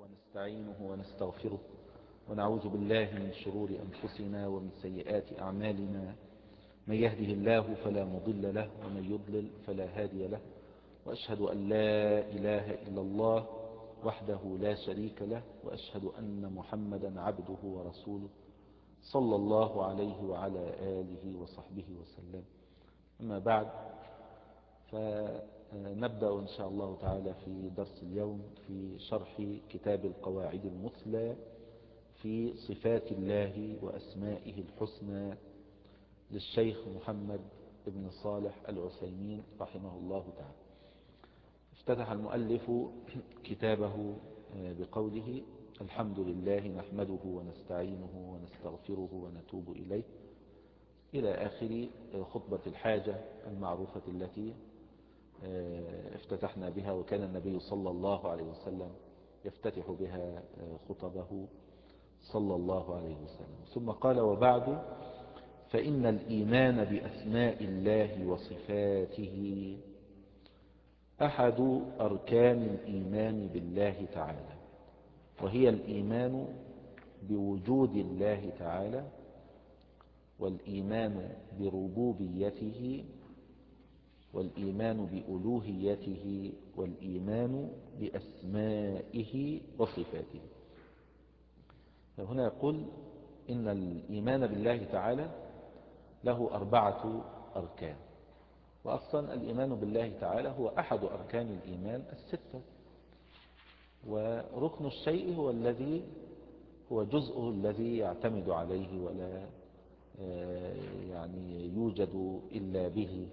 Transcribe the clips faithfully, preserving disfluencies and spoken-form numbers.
ونستعينه ونستغفره ونعوذ بالله من شرور أنفسنا ومن سيئات أعمالنا. من يهده الله فلا مضل له ومن يضلل فلا هادي له، وأشهد أن لا إله إلا الله وحده لا شريك له، وأشهد أن محمدا عبده ورسوله صلى الله عليه وعلى آله وصحبه وسلم. أما بعد، فنبدأ إن شاء الله تعالى في درس اليوم في شرح كتاب القواعد المثلى في صفات الله وأسمائه الحسنى للشيخ محمد بن صالح العثيمين رحمه الله تعالى. افتتح المؤلف كتابه بقوله: الحمد لله نحمده ونستعينه ونستغفره ونتوب إليه، إلى آخر خطبة الحاجة المعروفة التي افتتحنا بها، وكان النبي صلى الله عليه وسلم يفتتح بها خطبه صلى الله عليه وسلم. ثم قال: وبعد، فإن الإيمان بأسماء الله وصفاته أحد أركان الإيمان بالله تعالى، وهي الإيمان بوجود الله تعالى، والإيمان بربوبيته، والإيمان بألوهيته، والإيمان بأسمائه وصفاته. فهنا يقول إن الإيمان بالله تعالى له أربعة أركان، وأصلا الإيمان بالله تعالى هو أحد أركان الإيمان الستة، وركن الشيء هو الذي هو جزءه الذي يعتمد عليه ولا يعني يوجد إلا به.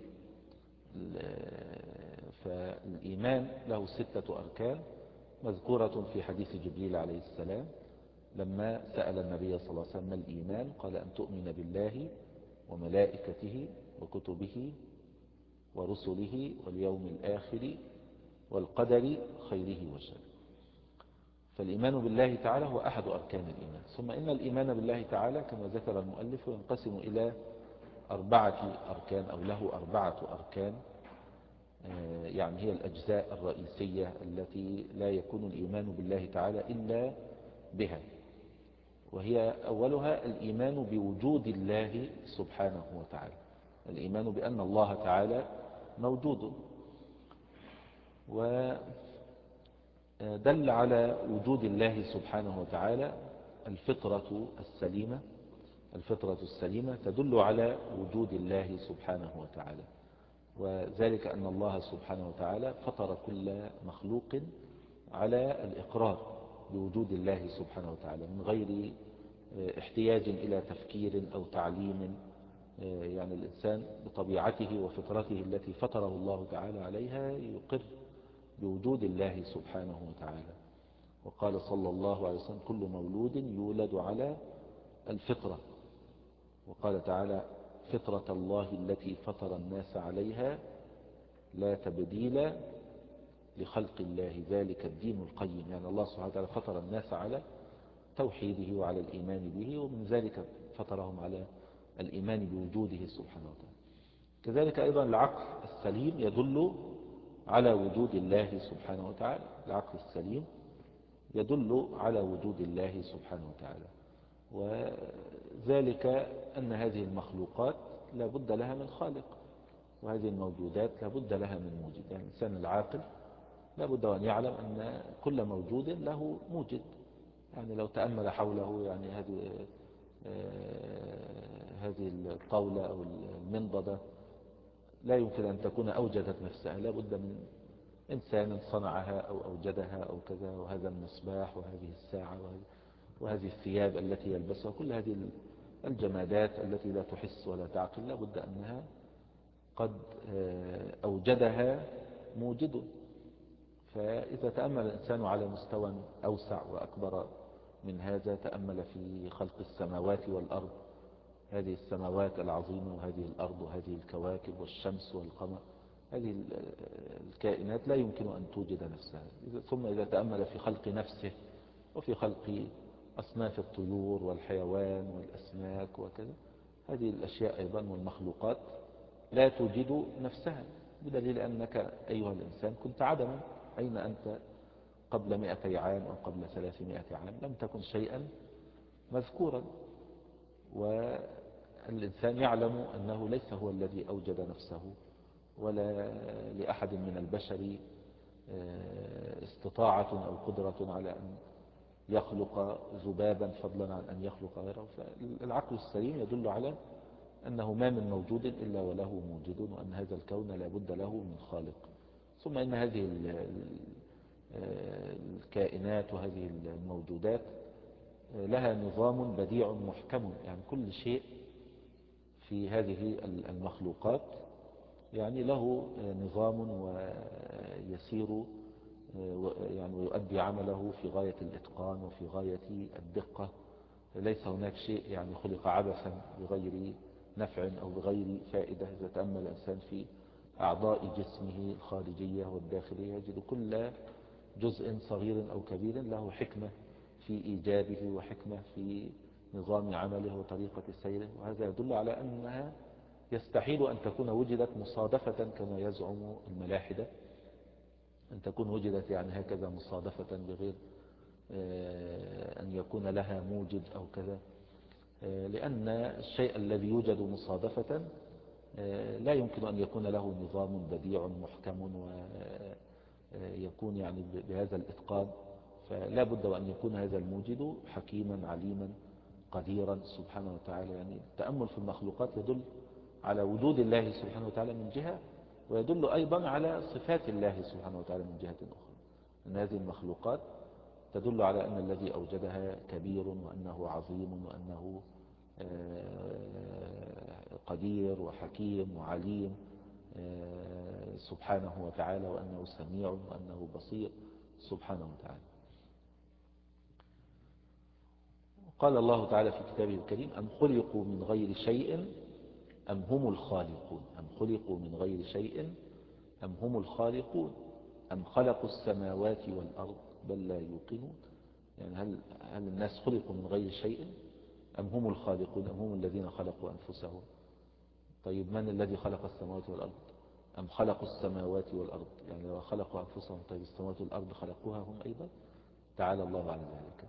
فالإيمان له ستة أركان مذكورة في حديث جبريل عليه السلام لما سأل النبي صلى الله عليه وسلم: ما الإيمان؟ قال: أن تؤمن بالله وملائكته وكتبه ورسله واليوم الآخر والقدر خيره وشره. فالإيمان بالله تعالى هو أحد أركان الإيمان. ثم إن الإيمان بالله تعالى كما ذكر المؤلف ينقسم إلى أربعة أركان، أو له أربعة أركان، يعني هي الأجزاء الرئيسية التي لا يكون الإيمان بالله تعالى إلا بها. وهي أولها الإيمان بوجود الله سبحانه وتعالى، الإيمان بأن الله تعالى موجود. ودل على وجود الله سبحانه وتعالى الفطرة السليمة، الفطرة السليمة تدل على وجود الله سبحانه وتعالى، وذلك أن الله سبحانه وتعالى فطر كل مخلوق على الإقرار بوجود الله سبحانه وتعالى من غير احتياج إلى تفكير أو تعليم. يعني الإنسان بطبيعته وفطرته التي فطره الله تعالى عليها يقر بوجود الله سبحانه وتعالى. وقال صلى الله عليه وسلم: كل مولود يولد على الفطرة. وقال تعالى: فطرة الله التي فطر الناس عليها لا تبديل لخلق الله ذلك الدين القيم. يعني الله سبحانه وتعالى فطر الناس على توحيده وعلى الإيمان به، ومن ذلك فطرهم على الإيمان بوجوده سبحانه وتعالى. كذلك أيضا العقل السليم يدل على وجود الله سبحانه وتعالى، العقل السليم يدل على وجود الله سبحانه وتعالى، وذلك أن هذه المخلوقات لا بد لها من خالق، وهذه الموجودات لا بد لها من موجد. يعني الإنسان العاقل لا بد أن يعلم أن كل موجود له موجد. يعني لو تأمل حوله، يعني هذه هذه الطاولة أو المنضدة لا يمكن أن تكون أوجدت نفسها، لا بد من إنسان صنعها أو أوجدها أو كذا. وهذا المصباح وهذه الساعة وهذه الثياب التي يلبسها، كل هذه الجمادات التي لا تحس ولا تعقل لا بد أنها قد أوجدها موجد. فإذا تأمل الإنسان على مستوى أوسع وأكبر من هذا، تأمل في خلق السماوات والأرض، هذه السماوات العظيمة وهذه الأرض وهذه الكواكب والشمس والقمر، هذه الكائنات لا يمكن أن توجد نفسها. ثم إذا تأمل في خلق نفسه وفي خلق أصناف الطيور والحيوان والأسماك وكذا، هذه الأشياء أيضا والمخلوقات لا توجد نفسها، بدليل أنك أيها الإنسان كنت عدما، أين أنت قبل مئتي عام أو قبل ثلاثمائة عام لم تكن شيئا مذكورا، والإنسان يعلم أنه ليس هو الذي أوجد نفسه، ولا لأحد من البشر استطاعة أو قدرة على أن يخلق ذبابا فضلا عن أن يخلق غيره. فالعقل السليم يدل على أنه ما من موجود إلا وله موجد، وأن هذا الكون لا بد له من خالق. ثم إن هذه الكائنات وهذه الموجودات لها نظام بديع محكم، يعني كل شيء في هذه المخلوقات يعني له نظام ويسير يعني ويؤدي عمله في غاية الإتقان وفي غاية الدقة. ليس هناك شيء يعني خلق عبثا بغير نفع أو بغير فائدة. إذا تأمل الإنسان في أعضاء جسمه الخارجية والداخلية يجد كل جزء صغير أو كبير له حكمة في إيجابه وحكمة في نظام عمله وطريقة سيره، وهذا يدل على أنها يستحيل أن تكون وجدت مصادفة كما يزعم الملاحدة، أن تكون وجدت يعني هكذا مصادفة بغير أن يكون لها موجد أو كذا، لأن الشيء الذي يوجد مصادفة لا يمكن أن يكون له نظام بديع محكم ويكون يعني بهذا الإتقان. فلا بد وأن يكون هذا الموجد حكيما عليما قديرا سبحانه وتعالى. يعني التأمل في المخلوقات يدل على وجود الله سبحانه وتعالى من جهة، ويدل أيضا على صفات الله سبحانه وتعالى من جهة أخرى. أن هذه المخلوقات تدل على أن الذي أوجدها كبير، وأنه عظيم، وأنه قدير وحكيم وعليم سبحانه وتعالى، وأنه سميع وأنه بصير سبحانه وتعالى. قال الله تعالى في كتابه الكريم: أم خلقوا من غير شيء أم هم الخالقون. أم خلقوا من غير شيء أم هم الخالقون أم خلقوا السماوات والأرض بل لا يوقنون. يعني هل, هل الناس خلقوا من غير شيء أم هم الخالقون أم هم الذين خلقوا أنفسهم؟ طيب من الذي خلق السماوات والأرض؟ أم خلقوا السماوات والأرض؟ يعني لو خلقوا أنفسهم طيب السماوات والأرض خلقوها هم أيضا؟ تعالى الله عن ذلك.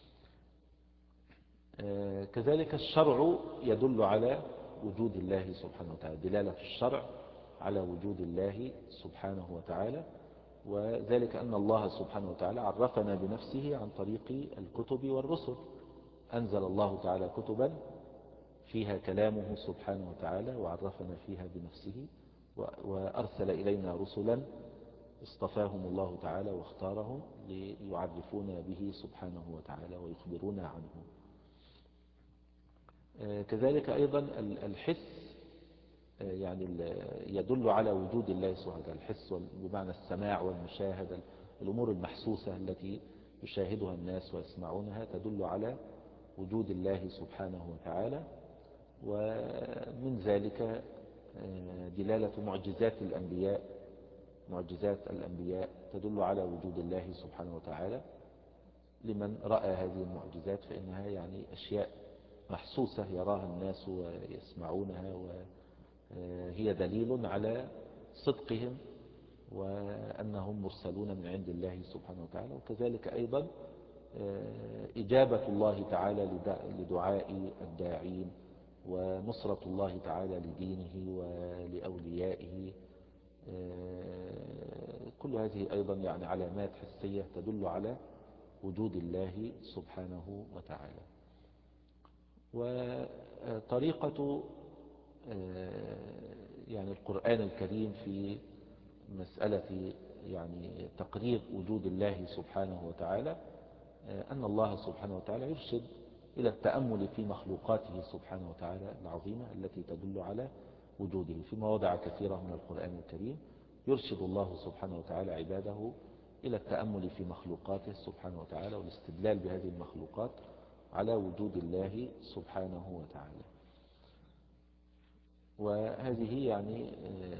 آه كذلك الشرع يدل على وجود الله سبحانه وتعالى، دلالة الشرع على وجود الله سبحانه وتعالى، وذلك أن الله سبحانه وتعالى عرفنا بنفسه عن طريق الكتب والرسل. أنزل الله تعالى كتبا فيها كلامه سبحانه وتعالى وعرفنا فيها بنفسه، وأرسل إلينا رسلا اصطفاهم الله تعالى واختارهم ليعرفونا به سبحانه وتعالى ويخبرونا عنه. كذلك أيضا الحس يعني يدل على وجود الله سبحانه وتعالى. الحس بمعنى السماع والمشاهدة، الأمور المحسوسة التي يشاهدها الناس ويسمعونها تدل على وجود الله سبحانه وتعالى. ومن ذلك دلالة معجزات الأنبياء، معجزات الأنبياء تدل على وجود الله سبحانه وتعالى. لمن رأى هذه المعجزات فإنها يعني أشياء محسوسة يراها الناس ويسمعونها، وهي دليل على صدقهم وأنهم مرسلون من عند الله سبحانه وتعالى. وكذلك أيضا إجابة الله تعالى لدعاء الداعين، ونصرة الله تعالى لدينه ولأوليائه. كل هذه أيضا يعني علامات حسية تدل على وجود الله سبحانه وتعالى. وطريقة يعني القرآن الكريم في مسألة يعني تقرير وجود الله سبحانه وتعالى أن الله سبحانه وتعالى يرشد إلى التأمل في مخلوقاته سبحانه وتعالى العظيمة التي تدل على وجوده. في مواضع كثيرة من القرآن الكريم يرشد الله سبحانه وتعالى عباده إلى التأمل في مخلوقاته سبحانه وتعالى والاستدلال بهذه المخلوقات على وجود الله سبحانه وتعالى. وهذه يعني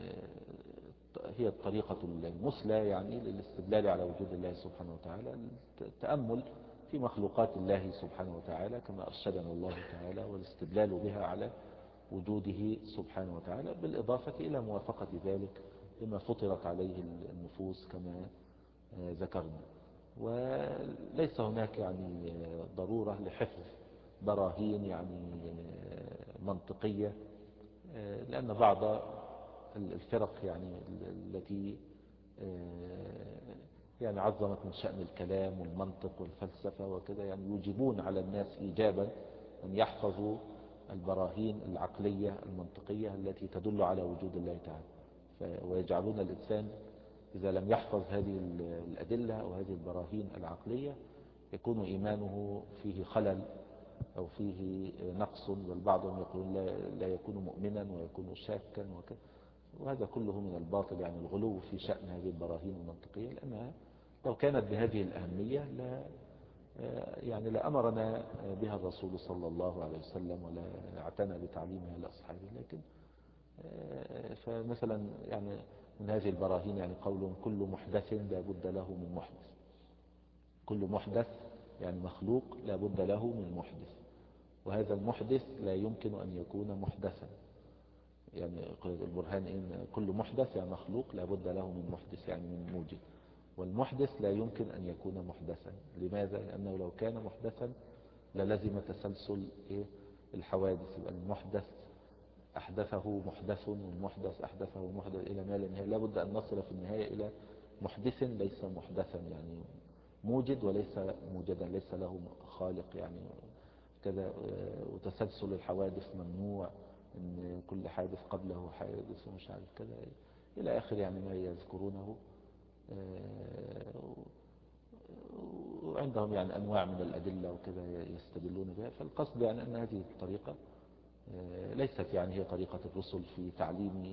هي الطريقة المثلى يعني للاستدلال على وجود الله سبحانه وتعالى، التأمل في مخلوقات الله سبحانه وتعالى كما أرشدنا الله تعالى، والاستدلال بها على وجوده سبحانه وتعالى، بالإضافة إلى موافقة ذلك لما فطرت عليه النفوس كما ذكرنا. وليس هناك يعني ضرورة لحفظ براهين يعني منطقية، لأن بعض الفرق يعني التي يعني عظمت من شأن الكلام والمنطق والفلسفة وكذا يعني يوجبون على الناس إيجابا أن يحفظوا البراهين العقلية المنطقية التي تدل على وجود الله تعالى، ويجعلون الإنسان إذا لم يحفظ هذه الأدلة أو هذه البراهين العقلية يكون إيمانه فيه خلل أو فيه نقص، بل بعضهم يقولون لا يكون مؤمنا ويكون شاكا وكذا، وهذا كله من الباطل، يعني الغلو في شأن هذه البراهين المنطقية، لأنها لو كانت بهذه الأهمية لا يعني لأمرنا بها الرسول صلى الله عليه وسلم ولا اعتنى بتعليمها لأصحابه. لكن فمثلا يعني من هذه البراهين يعني قول كل محدث لا بد له من محدث، كل محدث يعني مخلوق لا بد له من محدث، وهذا المحدث لا يمكن أن يكون محدثا، يعني البرهان إن كل محدث يعني مخلوق لا بد له من محدث يعني من موجد، والمحدث لا يمكن أن يكون محدثا. لماذا؟ لأنه لو كان محدثا للزم تسلسل الحوادث، يبقى المحدث أحدثه محدث والمحدث أحدثه محدث إلى ما لا نهاية، لا بد أن نصل في النهاية إلى محدث ليس محدثا، يعني موجد وليس موجدا، ليس له خالق يعني كذا، وتسلسل الحوادث ممنوع، ان كل حادث قبله حادث ومش عارف كذا الى اخر يعني ما يذكرونه. وعندهم يعني انواع من الادله وكذا يستدلون بها. فالقصد يعني ان هذه الطريقه ليست يعني هي طريقه الرسل في تعليم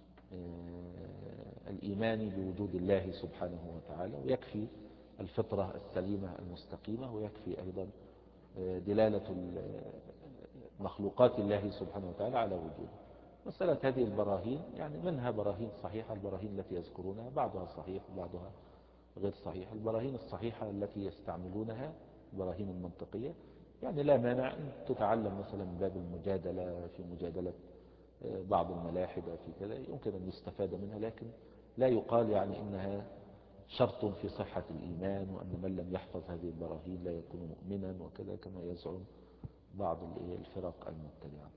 الايمان بوجود الله سبحانه وتعالى، ويكفي الفطره السليمه المستقيمه، ويكفي ايضا دلاله مخلوقات الله سبحانه وتعالى على وجوده. مسألة هذه البراهين يعني منها براهين صحيحة، البراهين التي يذكرونها بعضها صحيح وبعضها غير صحيح. البراهين الصحيحة التي يستعملونها البراهين المنطقية يعني لا مانع أن تتعلم مثلا من باب المجادلة، في مجادلة بعض الملاحدة في كذا يمكن أن يستفاد منها، لكن لا يقال يعني إنها شرط في صحة الإيمان، وأن من لم يحفظ هذه البراهين لا يكون مؤمنا وكذا كما يزعم بعض الفرق المبتدعة.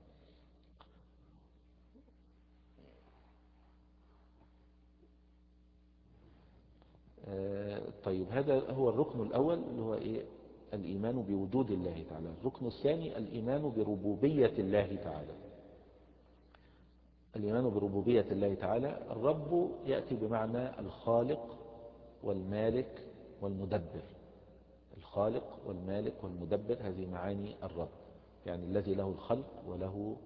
طيب هذا هو الركن الأول اللي هو إيه؟ الإيمان بوجود الله تعالى. الركن الثاني الإيمان بربوبية الله تعالى. الإيمان بربوبية الله تعالى، الرب يأتي بمعنى الخالق والمالك والمدبر. الخالق والمالك والمدبر هذه معاني الرب، يعني الذي له الخلق وله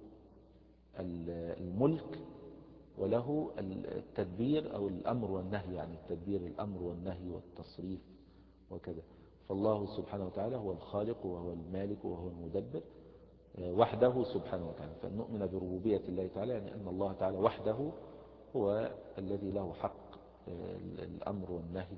الملك وله التدبير أو الأمر والنهي، يعني التدبير الأمر والنهي والتصريف وكذا. فالله سبحانه وتعالى هو الخالق وهو المالك وهو المدبر وحده سبحانه وتعالى. فنؤمن بربوبية الله تعالى يعني أن الله تعالى وحده هو الذي له حق الأمر والنهي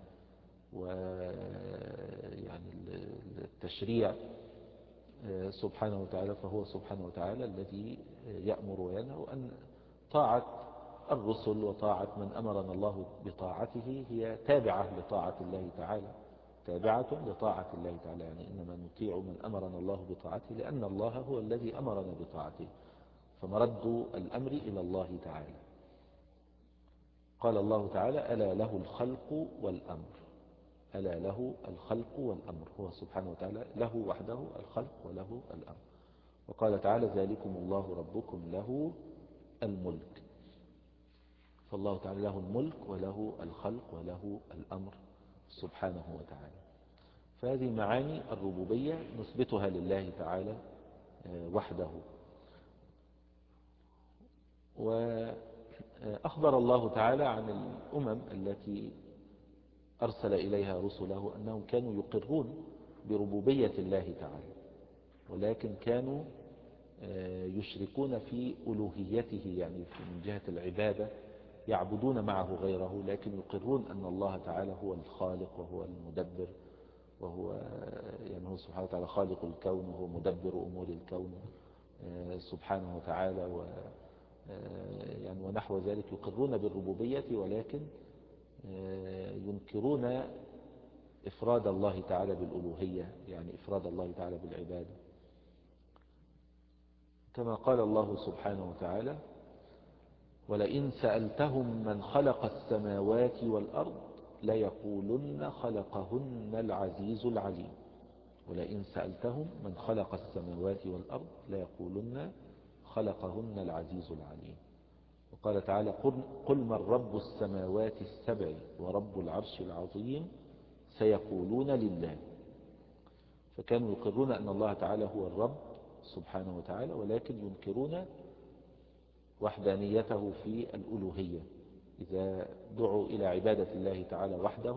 ويعني التشريع سبحانه وتعالى. فهو سبحانه وتعالى الذي يأمر وينهى، وأن طاعة الرسل وطاعة من أمرنا الله بطاعته هي تابعة لطاعة الله تعالى، تابعة لطاعة الله تعالى، يعني إنما نطيع من أمرنا الله بطاعته لأن الله هو الذي أمرنا بطاعته، فمرد الأمر إلى الله تعالى. قال الله تعالى ألا له الخلق والأمر، ألا له الخلق والأمر، هو سبحانه وتعالى له وحده الخلق وله الأمر. وقال تعالى ذلكم الله ربكم له الملك، فالله تعالى له الملك وله الخلق وله الأمر سبحانه وتعالى. فهذه معاني الربوبية نثبتها لله تعالى وحده. وأخبر الله تعالى عن الأمم التي أرسل إليها رسله أنهم كانوا يقرون بربوبية الله تعالى، ولكن كانوا يشركون في ألوهيته، يعني من جهة العبادة يعبدون معه غيره، لكن يقرون أن الله تعالى هو الخالق وهو المدبر، وهو يعني هو سبحانه وتعالى خالق الكون وهو مدبر أمور الكون سبحانه وتعالى، و يعني ونحو ذلك. يقرون بالربوبية ولكن ينكرون إفراد الله تعالى بالألوهية، يعني إفراد الله تعالى بالعبادة، كما قال الله سبحانه وتعالى: ولئن سألتهم من خلق السماوات والأرض ليقولن خلقهن العزيز العليم. ولئن سألتهم من خلق السماوات والأرض ليقولن خلقهن العزيز العليم. وقال تعالى: قل من رب السماوات السبع ورب العرش العظيم سيقولون لله. فكانوا يقرون أن الله تعالى هو الرب سبحانه وتعالى، ولكن ينكرون وحدانيته في الألوهية. إذا دعوا إلى عبادة الله تعالى وحده،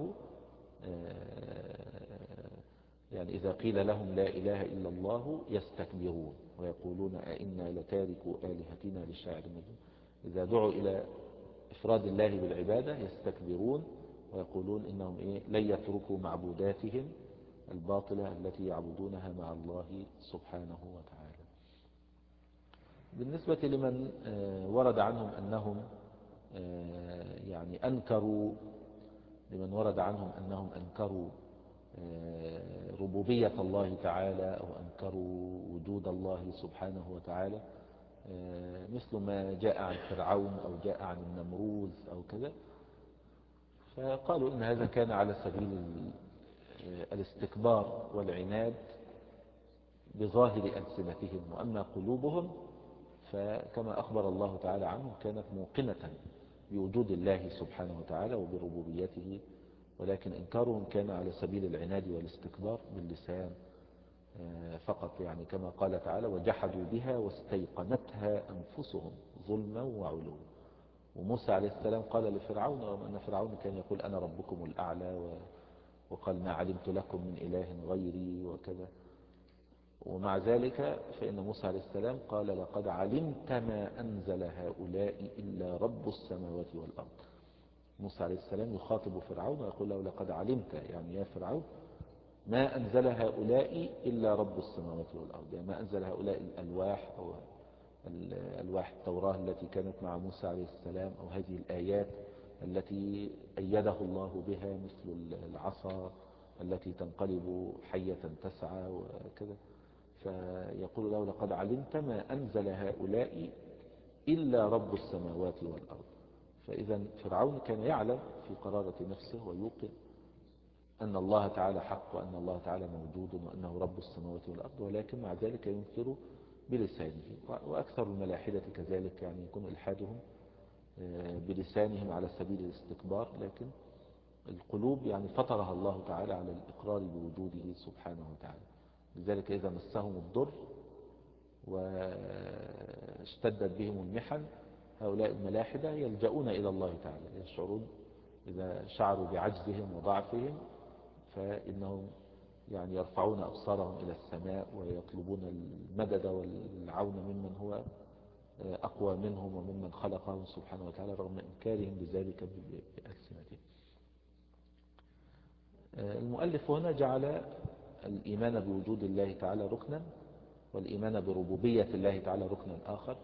يعني إذا قيل لهم لا إله إلا الله يستكبرون ويقولون أئنا لتاركوا آلهتنا للشاعر المجنون. إذا دعوا إلى إفراد الله بالعبادة يستكبرون ويقولون إنهم إيه لن يتركوا معبوداتهم الباطلة التي يعبدونها مع الله سبحانه وتعالى. بالنسبة لمن ورد عنهم أنهم يعني أنكروا لمن ورد عنهم أنهم أنكروا ربوبية الله تعالى أو أنكروا وجود الله سبحانه وتعالى، مثل ما جاء عن فرعون أو جاء عن النمروذ أو كذا، فقالوا إن هذا كان على سبيل الاستكبار والعناد بظاهر ألسنتهم، وأما قلوبهم فكما أخبر الله تعالى عنهم كانت موقنة بوجود الله سبحانه وتعالى وبربوبيته، ولكن إنكارهم كان على سبيل العناد والاستكبار باللسان فقط، يعني كما قال تعالى: وجحدوا بها واستيقنتها أنفسهم ظلما وعلوا. وموسى عليه السلام قال لفرعون، رغم أن فرعون كان يقول أنا ربكم الأعلى وقال ما علمت لكم من إله غيري وكذا، ومع ذلك فإن موسى عليه السلام قال: لقد علمت ما أنزل هؤلاء إلا رب السماوات والأرض. موسى عليه السلام يخاطب فرعون ويقول له: لقد علمت، يعني يا فرعون، ما أنزل هؤلاء إلا رب السماوات والأرض، يعني ما أنزل هؤلاء الألواح أو الألواح التوراة التي كانت مع موسى عليه السلام، أو هذه الآيات التي أيده الله بها مثل العصا التي تنقلب حية تسعى وكذا، فيقول له: لقد علمت ما أنزل هؤلاء إلا رب السماوات والأرض. فإذا فرعون كان يعلم في قرارة نفسه ويوقن أن الله تعالى حق وأن الله تعالى موجود وأنه رب السماوات والأرض، ولكن مع ذلك ينكر بلسانه. وأكثر الملاحدة كذلك، يعني يكون إلحادهم بلسانهم على سبيل الاستكبار، لكن القلوب يعني فطرها الله تعالى على الإقرار بوجوده سبحانه وتعالى. لذلك إذا مسهم الضر واشتدت بهم المحن هؤلاء الملاحدة يلجؤون إلى الله تعالى، يشعرون إذا شعروا بعجزهم وضعفهم فإنهم يعني يرفعون أبصارهم إلى السماء ويطلبون المدد والعون ممن هو أقوى منهم وممن خلقهم سبحانه وتعالى، رغم إنكارهم بذلك بألسنتهم. المؤلف هنا جعل الإيمان بوجود الله تعالى ركنا، والإيمان بربوبية الله تعالى ركنا آخر.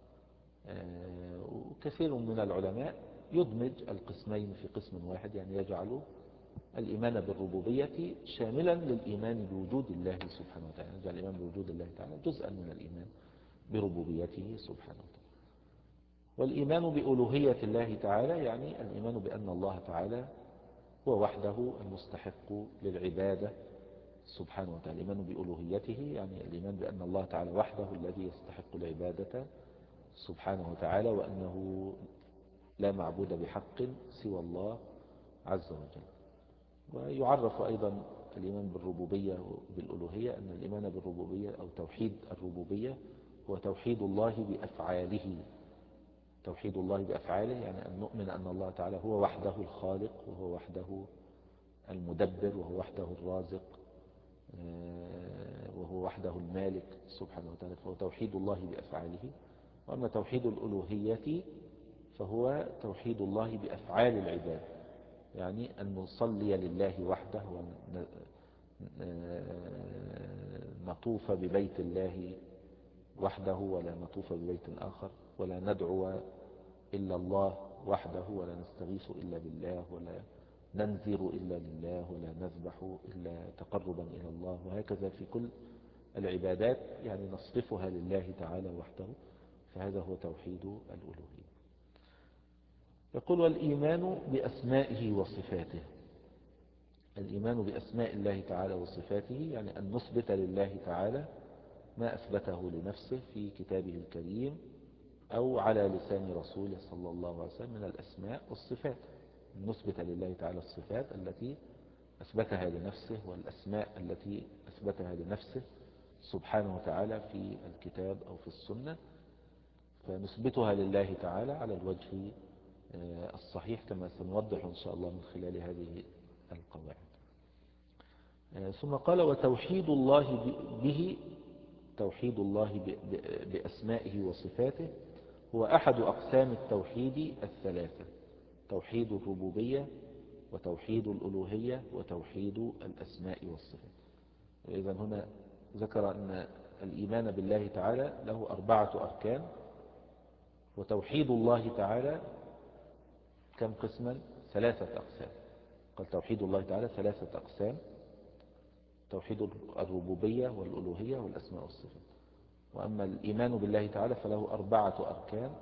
وكثير من العلماء يدمج القسمين في قسم واحد، يعني يجعل الإيمان بالربوبية شاملا للإيمان بوجود الله سبحانه وتعالى، يجعل الإيمان بوجود الله تعالى جزءا من الإيمان بربوبيته سبحانه وتعالى. والإيمان بألوهية الله تعالى يعني الإيمان بأن الله تعالى هو وحده المستحق للعبادة سبحانه وتعالى. الإيمان بألوهيته يعني الإيمان بأن الله تعالى وحده الذي يستحق العبادة سبحانه وتعالى، وأنه لا معبود بحق سوى الله عز وجل. ويعرف أيضا الإيمان بالربوبية وبالألوهية أن الإيمان بالربوبية أو توحيد الربوبية هو توحيد الله بأفعاله. توحيد الله بأفعاله يعني أن نؤمن أن الله تعالى هو وحده الخالق، وهو وحده المدبر، وهو وحده الرازق، وهو وحده المالك سبحانه وتعالى، فهو توحيد الله بأفعاله. وأما توحيد الألوهية فهو توحيد الله بأفعال العباد، يعني أن نصلي لله وحده ونطوف ببيت الله وحده ولا نطوف ببيت آخر، ولا ندعو إلا الله وحده ولا نستغيث إلا بالله، ولا ننذر إلا لله ولا نذبح إلا تقربا إلى الله، وهكذا في كل العبادات يعني نصرفها لله تعالى وحده، فهذا هو توحيد الألوهية. يقول والإيمان بأسمائه وصفاته. الإيمان بأسماء الله تعالى وصفاته يعني أن نثبت لله تعالى ما أثبته لنفسه في كتابه الكريم أو على لسان رسوله صلى الله عليه وسلم من الأسماء والصفات. نثبت لله تعالى الصفات التي أثبتها لنفسه والأسماء التي أثبتها لنفسه سبحانه وتعالى في الكتاب أو في السنة، فنثبتها لله تعالى على الوجه الصحيح كما سنوضح إن شاء الله من خلال هذه القواعد. ثم قال وتوحيد الله به، توحيد الله بأسمائه وصفاته هو أحد أقسام التوحيد الثلاثة: توحيد الربوبية وتوحيد الألوهية وتوحيد الأسماء والصفات. إذن هنا ذكر أن الإيمان بالله تعالى له أربعة أركان، وتوحيد الله تعالى كم قسما؟ ثلاثة أقسام. قال توحيد الله تعالى ثلاثة أقسام: توحيد الربوبية والألوهية والأسماء والصفات. وأما الإيمان بالله تعالى فله أربعة أركان،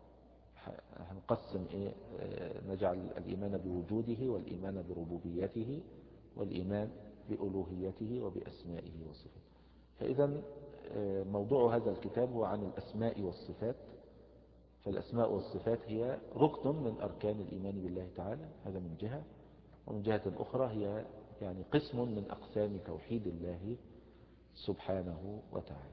هنقسم إيه؟ نجعل الإيمان بوجوده والإيمان بربوبيته والإيمان بألوهيته وبأسمائه وصفاته. فإذا موضوع هذا الكتاب هو عن الأسماء والصفات. فالأسماء والصفات هي ركن من أركان الإيمان بالله تعالى، هذا من جهة، ومن جهة أخرى هي يعني قسم من أقسام توحيد الله سبحانه وتعالى.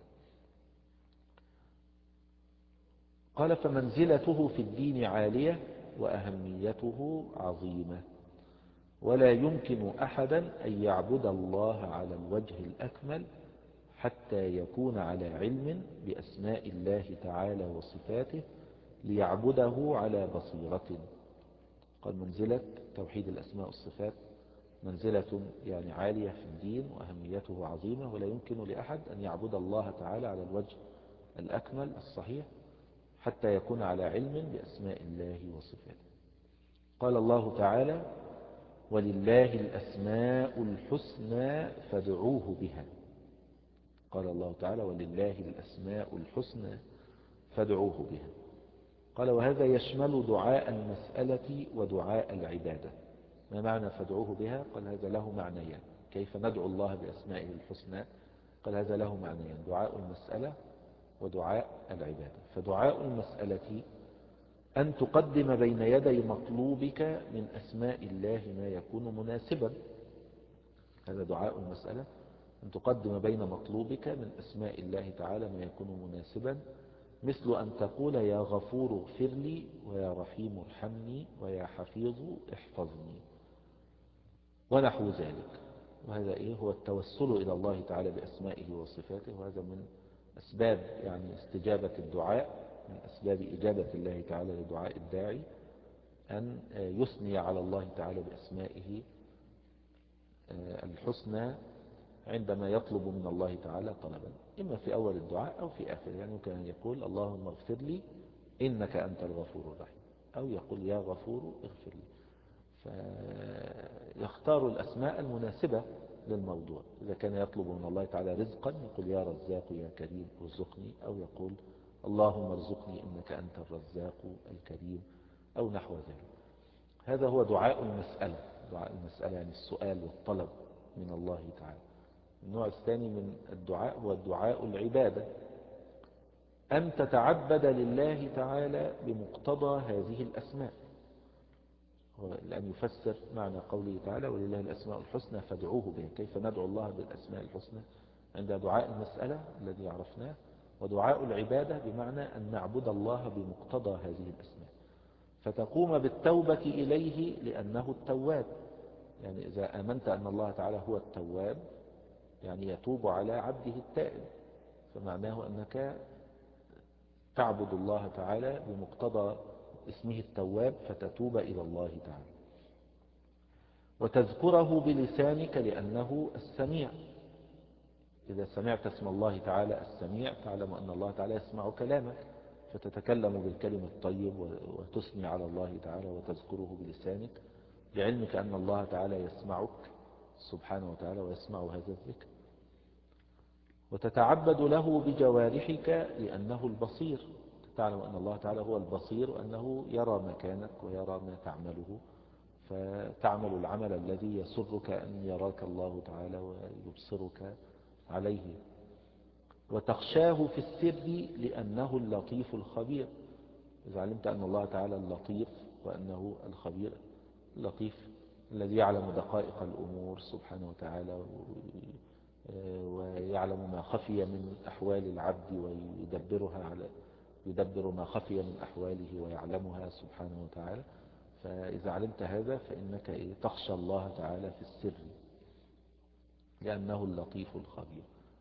قال فمنزلته في الدين عالية وأهميته عظيمة، ولا يمكن أحدا أن يعبد الله على الوجه الأكمل حتى يكون على علم بأسماء الله تعالى وصفاته ليعبده على بصيرة. قال منزلة توحيد الأسماء والصفات منزلة يعني عالية في الدين وأهميته عظيمة، ولا يمكن لأحد أن يعبد الله تعالى على الوجه الأكمل الصحيح حتى يكون على علم بأسماء الله وصفاته. قال الله تعالى ولله الأسماء الحسنى فادعوه بها. قال الله تعالى ولله الأسماء الحسنى فادعوه بها. قال وهذا يشمل دعاء المسألة ودعاء العبادة. ما معنى فادعوه بها؟ قال هذا له معنيان. كيف ندعو الله بأسمائه الحسنى؟ قال هذا له معنيان: دعاء المسألة ودعاء العبادة. فدعاء المسألة أن تقدم بين يدي مطلوبك من أسماء الله ما يكون مناسبا. هذا دعاء المسألة، أن تقدم بين مطلوبك من أسماء الله تعالى ما يكون مناسبا، مثل أن تقول يا غفور اغفر لي، ويا رحيم ارحمني، ويا حفيظ احفظني، ونحو ذلك. وهذا إيه؟ هو التوسل إلى الله تعالى بأسمائه وصفاته، وهذا من أسباب يعني استجابة الدعاء، من أسباب إجابة الله تعالى لدعاء الداعي أن يثني على الله تعالى بأسمائه الحسنى عندما يطلب من الله تعالى طلبا، إما في أول الدعاء أو في آخر. يعني كان يقول اللهم اغفر لي إنك أنت الغفور الرحيم، أو يقول يا غفور اغفر لي. فيختار الأسماء المناسبة للموضوع. إذا كان يطلب من الله تعالى رزقا يقول يا رزاق يا كريم ارزقني، أو يقول اللهم ارزقني إنك أنت الرزاق الكريم، أو نحو ذلك. هذا هو دعاء المسألة. دعاء المسألة يعني السؤال والطلب من الله تعالى. النوع الثاني من الدعاء هو الدعاء العبادة، أن تتعبد لله تعالى بمقتضى هذه الأسماء. لأن يفسر معنى قوله تعالى ولله الأسماء الحسنى فادعوه بها. كيف ندعو الله بالأسماء الحسنى؟ عند دعاء المسألة الذي عرفناه، ودعاء العبادة بمعنى أن نعبد الله بمقتضى هذه الأسماء، فتقوم بالتوبة إليه لأنه التواب. يعني إذا آمنت أن الله تعالى هو التواب يعني يتوب على عبده التائب، فمعناه أنك تعبد الله تعالى بمقتضى اسمه التواب فتتوب إلى الله تعالى، وتذكره بلسانك لأنه السميع. إذا سمعت اسم الله تعالى السميع تعلم أن الله تعالى يسمع كلامك، فتتكلم بالكلم الطيب وتثني على الله تعالى وتذكره بلسانك لعلمك أن الله تعالى يسمعك سبحانه وتعالى ويسمع هذا الذكر. وتتعبد له بجوارحك لأنه البصير، تعلم أن الله تعالى هو البصير وأنه يرى مكانك ويرى ما تعمله، فتعمل العمل الذي يسرك أن يراك الله تعالى ويبصرك عليه. وتخشاه في السر لأنه اللطيف الخبير، إذا علمت أن الله تعالى اللطيف وأنه الخبير. اللطيف الذي يعلم دقائق الأمور سبحانه وتعالى ويعلم ما خفي من أحوال العبد ويدبرها على يدبر ما خفي من أحواله ويعلمها سبحانه وتعالى. فإذا علمت هذا فإنك تخشى الله تعالى في السر لأنه اللطيف الخبير.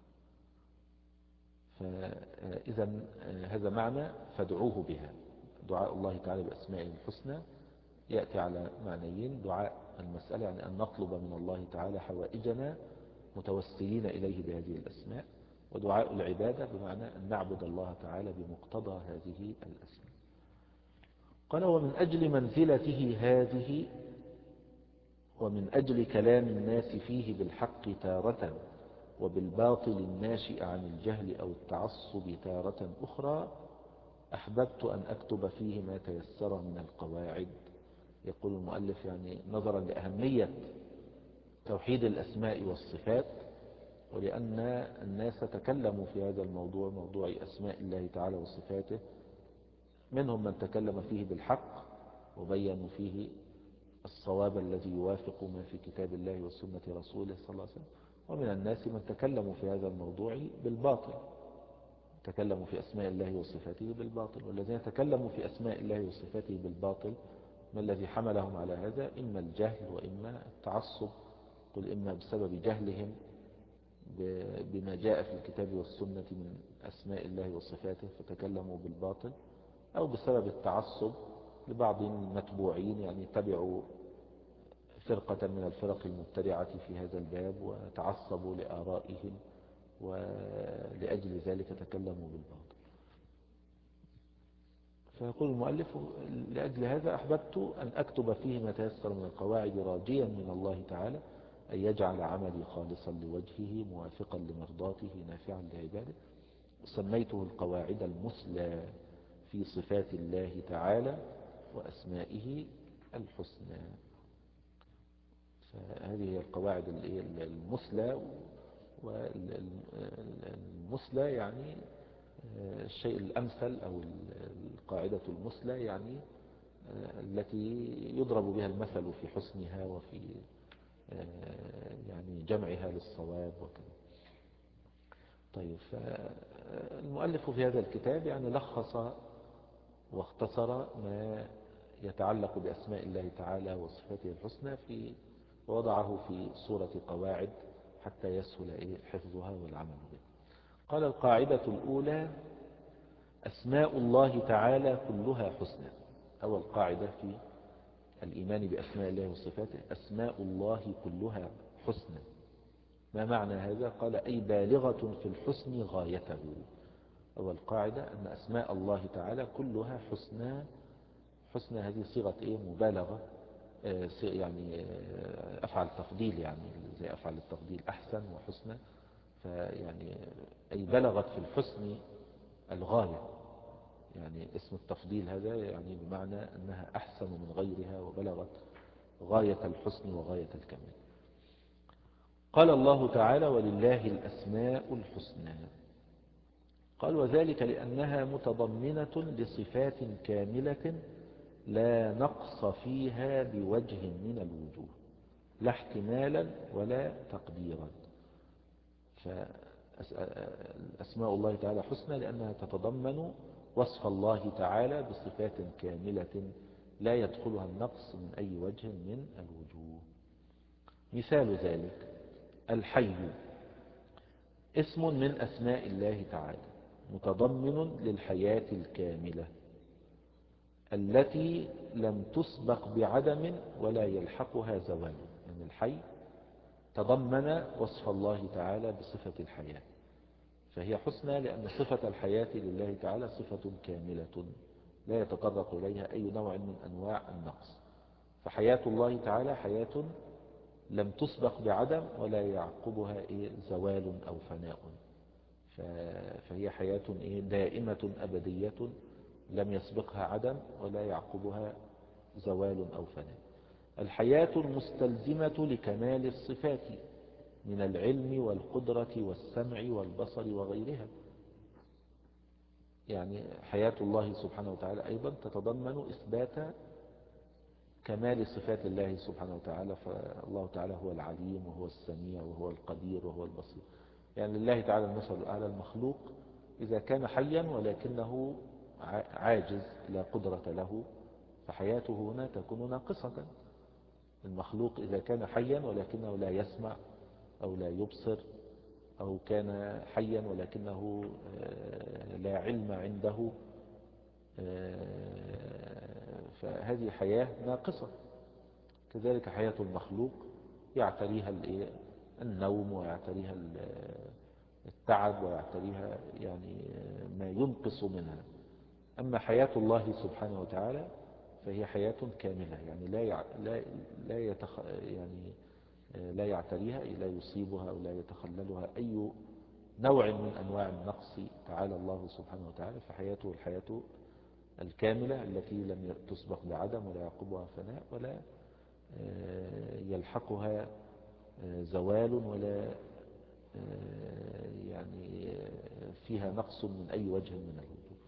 فإذا هذا معنى فادعوه بها. دعاء الله تعالى بأسمائه الحسنى يأتي على معنيين: دعاء المسألة يعني أن نطلب من الله تعالى حوائجنا متوسلين إليه بهذه الأسماء، ودعاء العبادة بمعنى أن نعبد الله تعالى بمقتضى هذه الأسماء. قال: ومن أجل منزلته هذه ومن أجل كلام الناس فيه بالحق تارة وبالباطل الناشئ عن الجهل أو التعصب تارة أخرى أحببت أن أكتب فيه ما تيسر من القواعد. يقول المؤلف يعني نظرا لأهمية توحيد الأسماء والصفات، ولأن الناس تكلموا في هذا الموضوع، موضوع أسماء الله تعالى وصفاته، منهم من تكلم فيه بالحق وبينوا فيه الصواب الذي يوافق ما في كتاب الله وسنة رسوله صلى الله عليه وسلم، ومن الناس من تكلموا في هذا الموضوع بالباطل، تكلموا في أسماء الله وصفاته بالباطل. والذين تكلموا في أسماء الله وصفاته بالباطل ما الذي حملهم على هذا؟ إما الجهل وإما التعصب. قل إما بسبب جهلهم بما جاء في الكتاب والسنة من أسماء الله وصفاته فتكلموا بالباطل، أو بسبب التعصب لبعض المتبوعين، يعني تبعوا فرقة من الفرق المبتدعة في هذا الباب وتعصبوا لآرائهم ولأجل ذلك تكلموا بالباطل. فيقول المؤلف: لأجل هذا أحببت أن أكتب فيه ما تيسر من القواعد راجيا من الله تعالى أن يجعل عملي خالصا لوجهه موافقا لمرضاته نافعا لعباده. سميته القواعد المثلى في صفات الله تعالى وأسمائه الحسنى. فهذه هي القواعد المثلى، والمثلى يعني الشيء الأمثل أو القاعدة المثلى يعني التي يضرب بها المثل في حسنها وفي يعني جمعها للصواب وكذا. طيب، فالمؤلف في هذا الكتاب يعني لخص واختصر ما يتعلق بأسماء الله تعالى وصفاته الحسنى في ووضعه في صورة قواعد حتى يسهل حفظها والعمل بها. قال: القاعدة الأولى: أسماء الله تعالى كلها حسنى. أول قاعدة في الإيمان بأسماء الله وصفاته: أسماء الله كلها حسنى. ما معنى هذا؟ قال: أي بالغة في الحسن غايته. أول قاعدة أن أسماء الله تعالى كلها حسنى. حسنى هذه صيغة إيه؟ مبالغة، يعني أفعل تفضيل، يعني زي أفعل التفضيل أحسن وحسنى، فيعني أي بلغت في الحسن الغاية، يعني اسم التفضيل هذا يعني بمعنى أنها أحسن من غيرها وبلغت غاية الحسن وغاية الكمال. قال الله تعالى: ولله الأسماء الحسنى. قال: وذلك لأنها متضمنة لصفات كاملة لا نقص فيها بوجه من الوجوه، لا احتمالا ولا تقديرا. فأسماء الله تعالى حسنى لأنها تتضمن وصف الله تعالى بصفات كاملة لا يدخلها النقص من أي وجه من الوجوه. مثال ذلك: الحي اسم من أسماء الله تعالى متضمن للحياة الكاملة التي لم تسبق بعدم ولا يلحقها زوال. يعني الحي تضمن وصف الله تعالى بصفة الحياة، فهي حسنى لأن صفة الحياة لله تعالى صفة كاملة لا يتطرق إليها أي نوع من أنواع النقص، فحياة الله تعالى حياة لم تسبق بعدم ولا يعقبها إيه زوال أو فناء، فهي حياة إيه دائمة أبدية لم يسبقها عدم ولا يعقبها زوال أو فناء. الحياة المستلزمة لكمال الصفات من العلم والقدرة والسمع والبصر وغيرها. يعني حياة الله سبحانه وتعالى أيضا تتضمن إثبات كمال صفات الله سبحانه وتعالى، فالله تعالى هو العليم وهو السميع وهو القدير وهو البصير. يعني لله تعالى المثل الأعلى. المخلوق إذا كان حيا ولكنه عاجز لا قدرة له فحياته هنا تكون ناقصة. المخلوق إذا كان حيا ولكنه لا يسمع أو لا يبصر، أو كان حيا ولكنه لا علم عنده، فهذه حياة ناقصة. كذلك حياة المخلوق يعتريها النوم ويعتريها التعب ويعتريها يعني ما ينقص منها. أما حياة الله سبحانه وتعالى فهي حياة كاملة، يعني لا يع... لا لا يتخ... يعني لا يعتريها، لا يصيبها أو لا يتخللها أي نوع من أنواع النقص تعالى الله سبحانه وتعالى. فحياته الحياة الكاملة التي لم تسبق بعدم ولا يعقبها فناء ولا يلحقها زوال ولا يعني فيها نقص من أي وجه من الوجوه.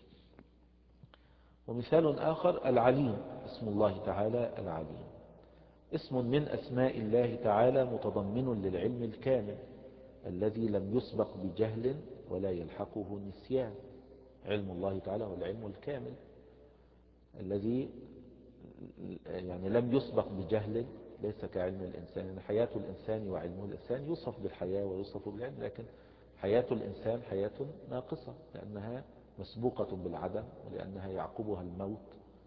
ومثال آخر العليم، اسم الله تعالى العليم اسم من أسماء الله تعالى متضمن للعلم الكامل الذي لم يسبق بجهل ولا يلحقه نسيان. علم الله تعالى هو العلم الكامل الذي يعني لم يسبق بجهل، ليس كعلم الإنسان. يعني حياة الإنسان وعلم الإنسان يوصف بالحياة ويوصف بالعلم، لكن حياة الإنسان حياة ناقصة لأنها مسبوقة بالعدم ولأنها يعقبها الموت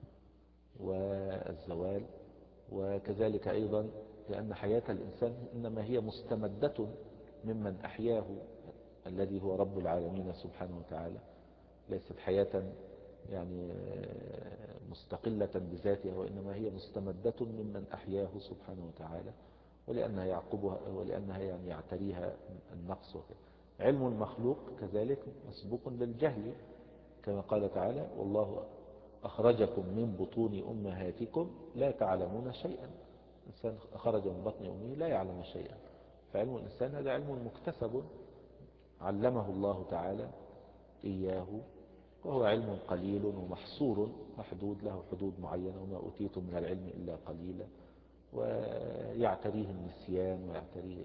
والزوال. وكذلك أيضا لأن حياة الإنسان إنما هي مستمدة ممن أحياه الذي هو رب العالمين سبحانه وتعالى، ليست حياة يعني مستقلة بذاتها، وإنما هي مستمدة ممن أحياه سبحانه وتعالى، ولأنها يعقبها ولأنها يعني يعتريها النقص وكذا. علم المخلوق كذلك مسبوق بالجهل، كما قال تعالى والله أخرجكم من بطون أمهاتكم لا تعلمون شيئا. الإنسان خرج من بطن أمه لا يعلم شيئا، فعلم الإنسان هذا علم مكتسب علمه الله تعالى إياه، وهو علم قليل ومحصور محدود له حدود معينة، وما أوتيتم من العلم إلا قليلا، ويعتريه النسيان ويعتريه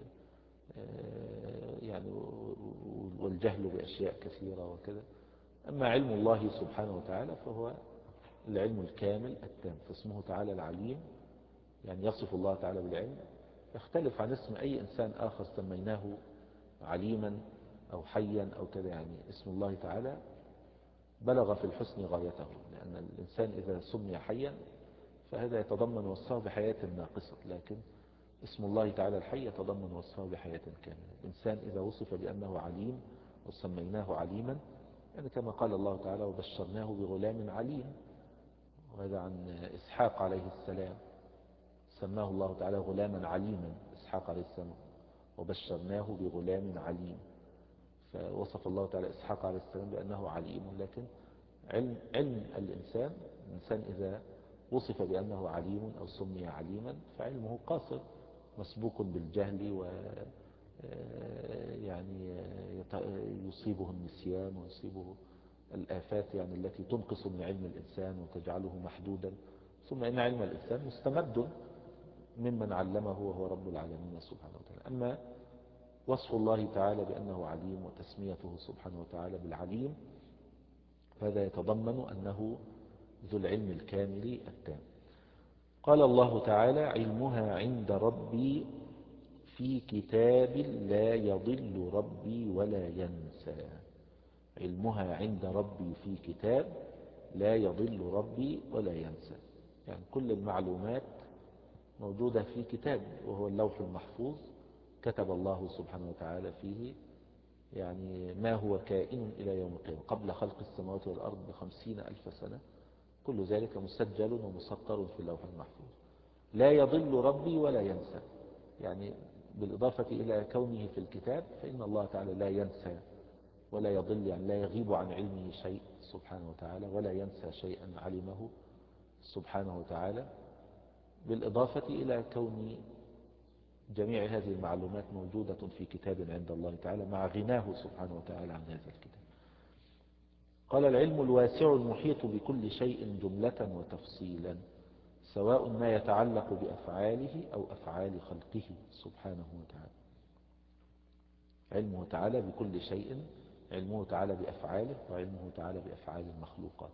يعني والجهل بأشياء كثيرة وكذا. أما علم الله سبحانه وتعالى فهو العلم الكامل التام، فاسمه تعالى العليم يعني يصف الله تعالى بالعلم، يختلف عن اسم أي إنسان آخر سميناه عليما أو حيا أو كذا. يعني اسم الله تعالى بلغ في الحسن غايته، لأن الإنسان إذا سمي حيا فهذا يتضمن وصفه بحياة ناقصة، لكن اسم الله تعالى الحي يتضمن وصفه بحياة كاملة. الإنسان إذا وصف بأنه عليم وسميناه عليما، يعني كما قال الله تعالى وبشرناه بغلام عليم، وهذا عن إسحاق عليه السلام، سماه الله تعالى غلاما عليما إسحاق عليه السلام وبشرناه بغلام عليم. فوصف الله تعالى إسحاق عليه السلام بأنه عليم، لكن علم, علم الإنسان الإنسان إذا وصف بأنه عليم أو سمي عليما فعلمه قاصر مسبوق بالجهل، و يعني يصيبه النسيان ويصيبه الآفات يعني التي تنقص من علم الإنسان وتجعله محدودا. ثم إن علم الإنسان مستمد ممن علمه وهو رب العالمين سبحانه وتعالى. أما وصف الله تعالى بأنه عليم وتسميته سبحانه وتعالى بالعليم فهذا يتضمن أنه ذو العلم الكامل التام. قال الله تعالى علمها عند ربي في كتاب لا يضل ربي ولا ينسى. علمها عند ربي في كتاب لا يضل ربي ولا ينسى، يعني كل المعلومات موجودة في كتاب وهو اللوح المحفوظ، كتب الله سبحانه وتعالى فيه يعني ما هو كائن إلى يوم القيامة قبل خلق السماوات والأرض بخمسين ألف سنة، كل ذلك مسجل ومسطر في اللوح المحفوظ. لا يضل ربي ولا ينسى، يعني بالإضافة إلى كونه في الكتاب فإن الله تعالى لا ينسى ولا يضل، يعني لا يغيب عن علمه شيء سبحانه وتعالى، ولا ينسى شيئا علمه سبحانه وتعالى، بالإضافة إلى كون جميع هذه المعلومات موجودة في كتاب عند الله تعالى مع غناه سبحانه وتعالى عن هذا الكتاب. قال العلم الواسع المحيط بكل شيء جملة وتفصيلا، سواء ما يتعلق بأفعاله أو أفعال خلقه سبحانه وتعالى. علمه تعالى بكل شيء، علمه تعالى بأفعاله وعلمه تعالى بأفعال المخلوقات.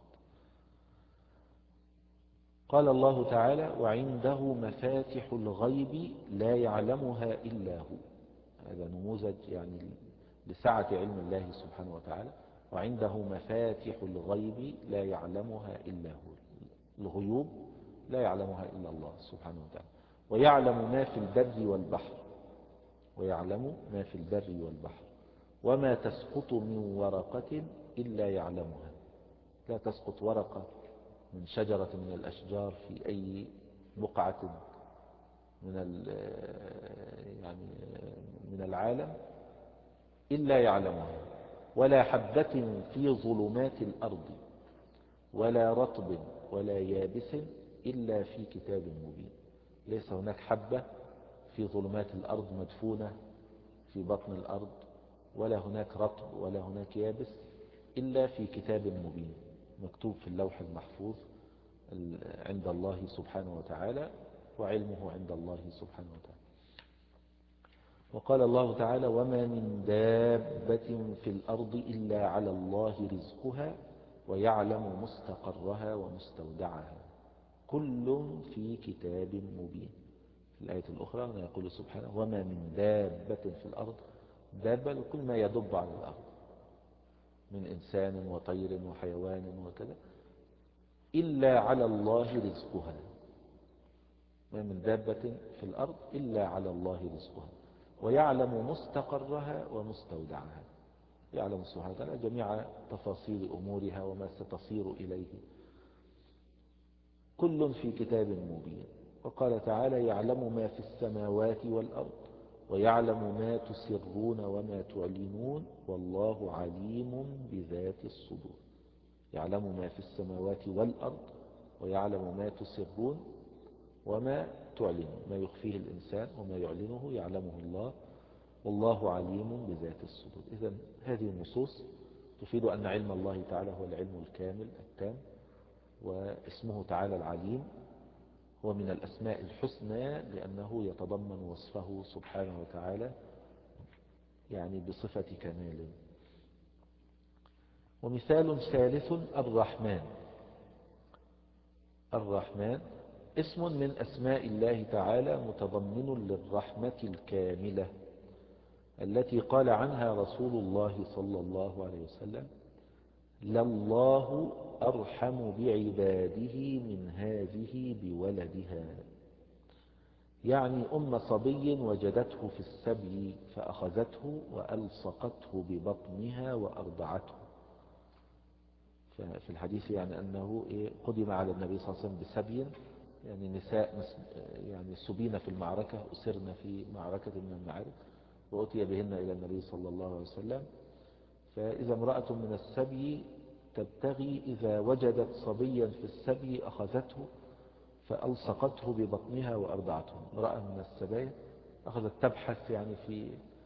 قال الله تعالى وعنده مفاتح الغيب لا يعلمها إلا هو. هذا نموذج يعني لسعة علم الله سبحانه وتعالى. وعنده مفاتح الغيب لا يعلمها إلا هو، الغيوب لا يعلمها إلا الله سبحانه وتعالى. ويعلم ما في البر والبحر، ويعلم ما في البر والبحر وما تسقط من ورقة إلا يعلمها. لا تسقط ورقة من شجرة من الأشجار في أي بقعة من يعني من العالم إلا يعلمها، ولا حبة في ظلمات الأرض ولا رطب ولا يابس إلا في كتاب مبين. ليس هناك حبة في ظلمات الأرض مدفونة في بطن الأرض، ولا هناك رطب ولا هناك يابس إلا في كتاب مبين مكتوب في اللوح المحفوظ عند الله سبحانه وتعالى، وعلمه عند الله سبحانه وتعالى. وقال الله تعالى وما من دابة في الأرض إلا على الله رزقها ويعلم مستقرها ومستودعها كل في كتاب مبين. في الآية الأخرى يقول سبحانه وما من دابة في الأرض، دابة كل ما يدب على الأرض من إنسان وطير وحيوان وكذا، إلا على الله رزقها. ما من دابة في الأرض إلا على الله رزقها ويعلم مستقرها ومستودعها. يعلم سبحانه وتعالى جميع تفاصيل أمورها وما ستصير إليه، كل في كتاب مبين. وقال تعالى يعلم ما في السماوات والأرض ويعلم ما تسرون وما تعلنون والله عليم بذات الصدور. يعلم ما في السماوات والأرض ويعلم ما تسرون وما تعلنون، ما يخفيه الإنسان وما يعلنه يعلمه الله، والله عليم بذات الصدور. إذن هذه النصوص تفيد أن علم الله تعالى هو العلم الكامل التام، واسمه تعالى العليم هو من الأسماء الحسنى لأنه يتضمن وصفه سبحانه وتعالى يعني بصفة كمال. ومثال ثالث الرحمن. الرحمن اسم من أسماء الله تعالى متضمن للرحمة الكاملة التي قال عنها رسول الله صلى الله عليه وسلم لله أرحم بعباده من هذه بولدها، يعني أم صبي وجدته في السبي فأخذته وألصقته ببطنها وأرضعته. في الحديث يعني أنه قدم على النبي صلى الله عليه وسلم بسبي، يعني نساء يعني سبين في المعركة، أسرن في معركة من المعارك وأتي بهن إلى النبي صلى الله عليه وسلم. فإذا امرأة من السبي تبتغي إذا وجدت صبيا في السبي أخذته فألصقته ببطنها وأرضعته. امرأة من السبايا أخذت تبحث يعني في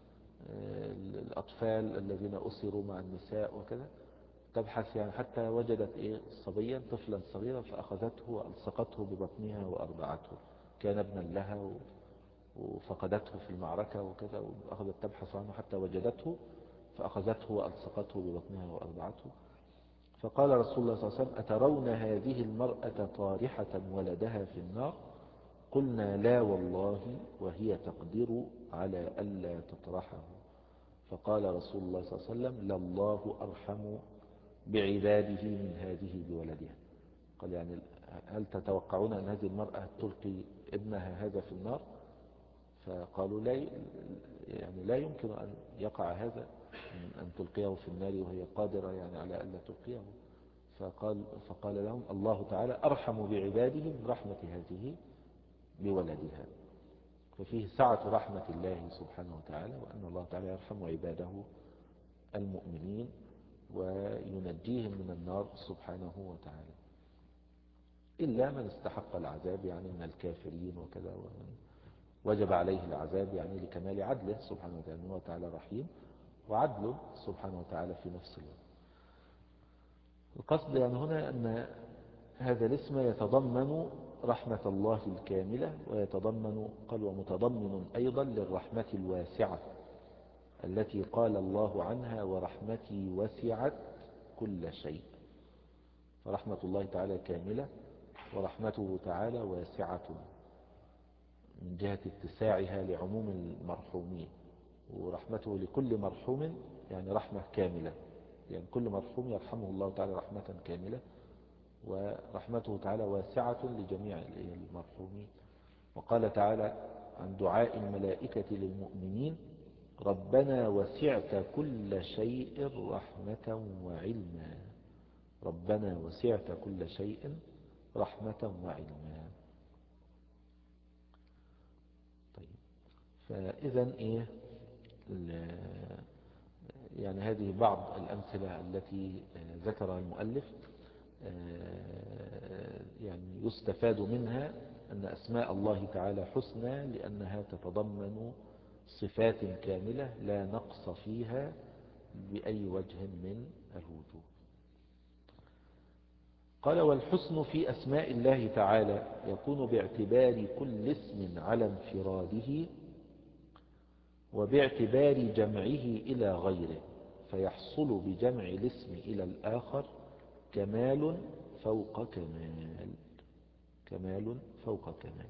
الأطفال الذين أسروا مع النساء وكذا، تبحث يعني حتى وجدت إيه صبيا طفلا صغيرا فأخذته وألصقته ببطنها وأرضعته. كان ابنا لها وفقدته في المعركة وكذا، وأخذت تبحث عنه حتى وجدته فأخذته وألصقته ببطنها وأرضعته. فقال رسول الله صلى الله عليه وسلم أترون هذه المرأة طارحة ولدها في النار؟ قلنا لا والله وهي تقدر على ألا تطرحه. فقال رسول الله صلى الله عليه وسلم لله أرحم بعباده من هذه بولدها. قال يعني هل تتوقعون أن هذه المرأة تلقي ابنها هذا في النار؟ فقالوا لا، يعني لا يمكن أن يقع هذا أن تلقيه في النار وهي قادرة يعني على ألا تلقيه. فقال, فقال لهم الله تعالى أرحم بعباده من رحمة هذه بولدها. ففيه سعة رحمة الله سبحانه وتعالى، وأن الله تعالى يرحم عباده المؤمنين وينجيهم من النار سبحانه وتعالى، إلا من استحق العذاب يعني من الكافرين وكذا، ومن وجب عليه العذاب يعني لكمال عدله سبحانه وتعالى. الله تعالى رحيم وعدل سبحانه وتعالى في نفس الوقت. القصد يعني هنا أن هذا الاسم يتضمن رحمة الله الكاملة، ويتضمن قال ومتضمن أيضا للرحمة الواسعة التي قال الله عنها ورحمتي وسعت كل شيء. فرحمة الله تعالى كاملة، ورحمته تعالى واسعة من جهة اتساعها لعموم المرحومين، ورحمته لكل مرحوم يعني رحمة كاملة، يعني كل مرحوم يرحمه الله تعالى رحمة كاملة، ورحمته تعالى واسعة لجميع المرحومين. وقال تعالى عن دعاء الملائكة للمؤمنين ربنا وسعت كل شيء رحمة وعلما. ربنا وسعت كل شيء رحمة وعلما. طيب، فإذا إيه يعني هذه بعض الأمثلة التي ذكرها المؤلف، يعني يستفاد منها أن أسماء الله تعالى حسنى لأنها تتضمن صفات كاملة لا نقص فيها بأي وجه من الوجوه. قال والحسن في أسماء الله تعالى يكون باعتبار كل اسم على انفراده وباعتبار جمعه إلى غيره، فيحصل بجمع الاسم إلى الآخر كمال فوق كمال. كمال فوق كمال.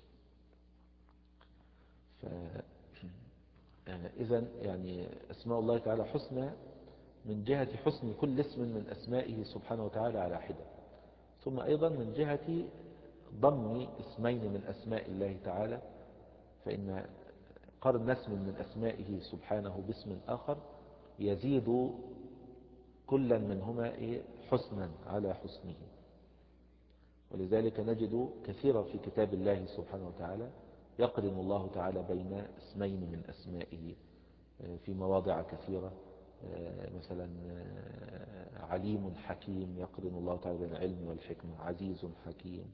إذن يعني أسماء الله تعالى حسنى من جهة حسن كل اسم من أسمائه سبحانه وتعالى على حدة، ثم أيضا من جهة ضم اسمين من أسماء الله تعالى، فإن قرن اسم من أسمائه سبحانه باسم آخر يزيد كلا منهما حسنا على حسنه. ولذلك نجد كثيرا في كتاب الله سبحانه وتعالى يقرن الله تعالى بين اسمين من أسمائه في مواضع كثيرة. مثلا عليم حكيم يقرن الله تعالى بين العلم والحكمة، عزيز حكيم،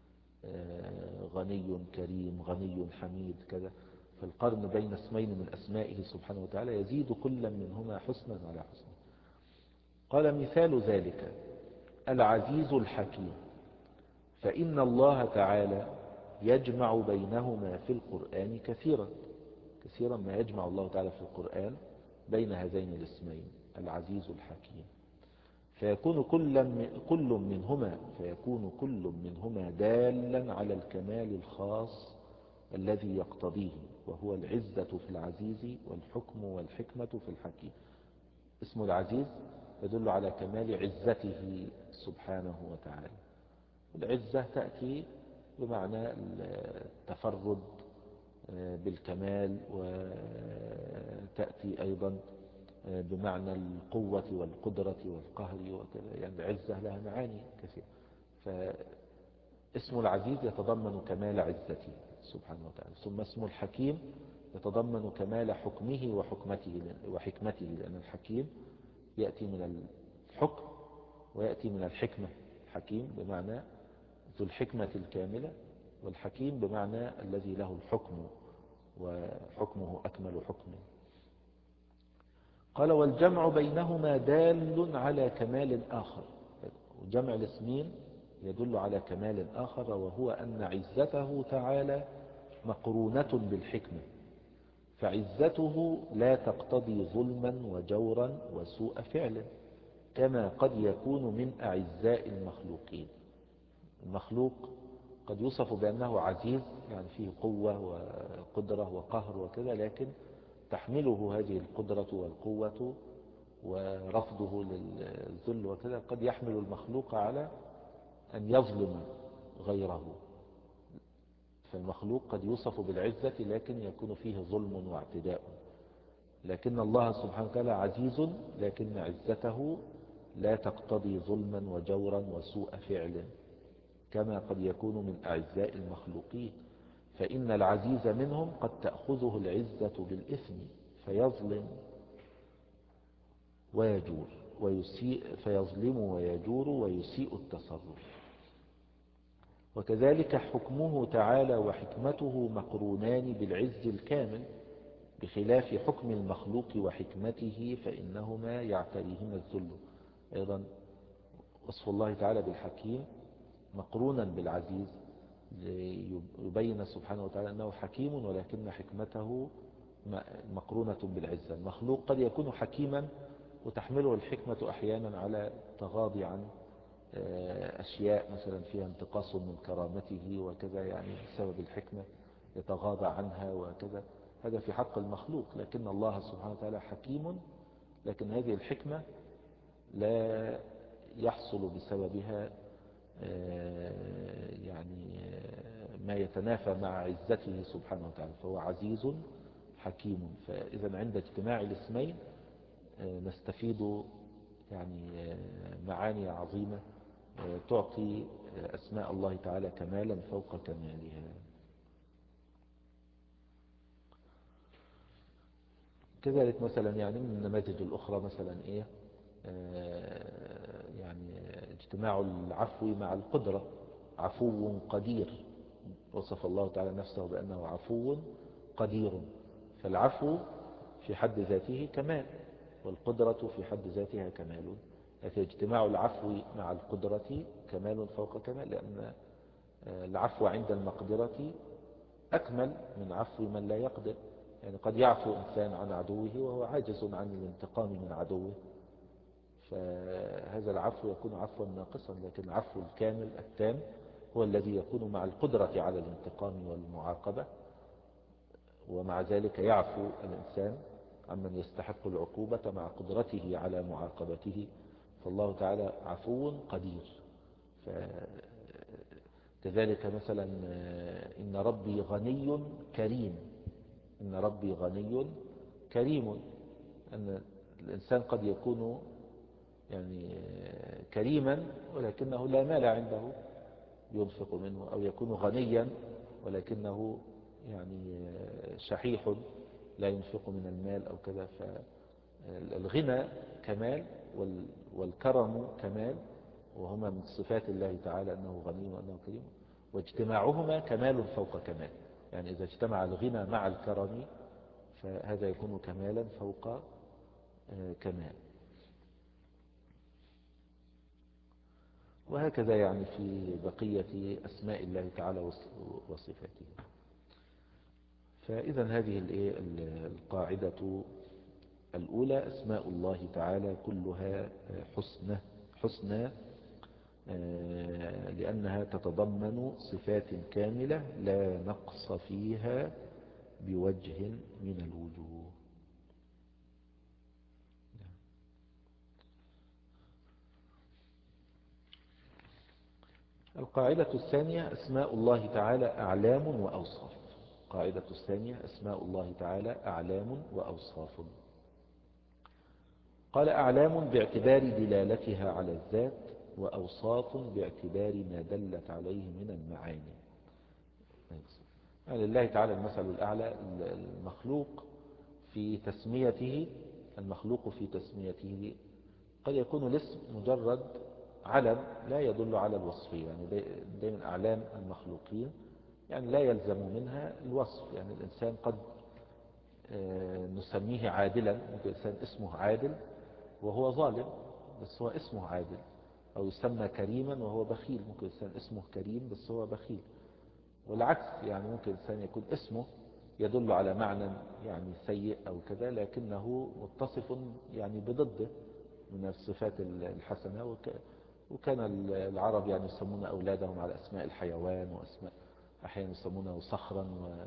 غني كريم، غني حميد، كذا. فالقرن بين اسمين من أسمائه سبحانه وتعالى يزيد كل منهما حسنا على حسنه. قال مثال ذلك العزيز الحكيم، فإن الله تعالى يجمع بينهما في القرآن كثيرا. كثيرا ما يجمع الله تعالى في القرآن بين هذين الاسمين العزيز الحكيم، فيكون كل كل منهما فيكون كل منهما دالا على الكمال الخاص الذي يقتضيه، وهو العزة في العزيز والحكم والحكمة في الحكيم. اسم العزيز يدل على كمال عزته سبحانه وتعالى. العزة تأتي بمعنى التفرد بالكمال، وتأتي أيضا بمعنى القوة والقدرة والقهر وكذا، يعني العزة لها معاني كثيرة. فاسم العزيز يتضمن كمال عزته سبحانه وتعالى. ثم اسم الحكيم يتضمن كمال حكمه وحكمته وحكمته، لأن الحكيم يأتي من الحكم ويأتي من الحكمة. الحكيم بمعنى ذو الحكمة الكاملة، والحكيم بمعنى الذي له الحكم وحكمه أكمل حكم. قال والجمع بينهما دال على كمال آخر. وجمع الاسمين يدل على كمال آخر، وهو أن عزته تعالى مقرونة بالحكمة، فعزته لا تقتضي ظلما وجورا وسوء فعل كما قد يكون من أعزاء المخلوقين. المخلوق قد يوصف بأنه عزيز، يعني فيه قوة وقدرة وقهر وكذا، لكن تحمله هذه القدرة والقوة ورفضه للذل وكذا قد يحمل المخلوق على أن يظلم غيره. فالمخلوق قد يوصف بالعزة لكن يكون فيه ظلم واعتداء، لكن الله سبحانه وتعالى عزيز لكن عزته لا تقتضي ظلما وجورا وسوء فعل كما قد يكون من أعزاء المخلوقين. فإن العزيز منهم قد تأخذه العزة بالإثم فيظلم ويجور ويسيء فيظلم ويجور ويسيء التصرف. وكذلك حكمه تعالى وحكمته مقرونان بالعز الكامل، بخلاف حكم المخلوق وحكمته فإنهما يعتريهما الذل. أيضا وصف الله تعالى بالحكيم مقرونا بالعزيز، يبين سبحانه وتعالى أنه حكيم ولكن حكمته مقرونة بالعزة. المخلوق قد يكون حكيما وتحمله الحكمة أحيانا على تغاضي عن أشياء مثلا فيها انتقاص من كرامته وكذا، يعني بسبب الحكمة يتغاضى عنها وكذا، هذا في حق المخلوق. لكن الله سبحانه وتعالى حكيم، لكن هذه الحكمة لا يحصل بسببها يعني ما يتنافى مع عزته سبحانه وتعالى، فهو عزيز حكيم. فإذا عند اجتماع الاسمين نستفيد يعني معاني عظيمة تعطي أسماء الله تعالى كمالا فوق كمالها. كذلك مثلا يعني من النماذج الأخرى مثلا إيه يعني اجتماع العفو مع القدرة، عفو قدير، وصف الله تعالى نفسه بأنه عفو قدير، فالعفو في حد ذاته كمال والقدرة في حد ذاتها كمال، لكن اجتماع العفو مع القدرة كمال فوق كمال، لأن العفو عند المقدرة أكمل من عفو من لا يقدر. يعني قد يعفو إنسان عن عدوه وهو عاجز عن الانتقام من عدوه، فهذا العفو يكون عفوا ناقصا، لكن العفو الكامل التام هو الذي يكون مع القدرة على الانتقام والمعاقبة، ومع ذلك يعفو الإنسان عمن يستحق العقوبة مع قدرته على معاقبته. فالله تعالى عفو قدير. كذلك مثلا إن ربي غني كريم، إن ربي غني كريم، أن الإنسان قد يكون يعني كريما ولكنه لا مال عنده ينفق منه، أو يكون غنيا ولكنه يعني شحيح لا ينفق من المال أو كذا. فالغنى كمال والكرم كمال، وهما من صفات الله تعالى أنه غني وأنه كريم، واجتماعهما كمال فوق كمال. يعني إذا اجتمع الغنى مع الكرم فهذا يكون كمالا فوق كمال. وهكذا يعني في بقية أسماء الله تعالى وصفاته. فإذا هذه القاعدة الأولى أسماء الله تعالى كلها حسنى حسنى لأنها تتضمن صفات كاملة لا نقص فيها بوجه من الوجوه. القاعدة الثانية أسماء الله تعالى أعلام وأوصاف. القاعدة الثانية أسماء الله تعالى أعلام وأوصاف. قال أعلام باعتبار دلالتها على الذات، وأوصاف باعتبار ما دلت عليه من المعاني. يعني لله تعالى المثل الأعلى. المخلوق في تسميته المخلوق في تسميته قد يكون الاسم مجرد علم لا يدل على الوصفية. يعني دائما أعلام المخلوقين يعني لا يلزم منها الوصف. يعني الإنسان قد نسميه عادلا، ممكن الإنسان اسمه عادل وهو ظالم بس هو اسمه عادل، أو يسمى كريما وهو بخيل، ممكن الإنسان اسمه كريم بس هو بخيل. والعكس، يعني ممكن الإنسان يكون اسمه يدل على معنى يعني سيء أو كذا، لكنه متصف يعني بضده من الصفات الحسنة. وكان العرب يعني يسمون أولادهم على أسماء الحيوان، وأسماء أحيانا يسمونه صخرا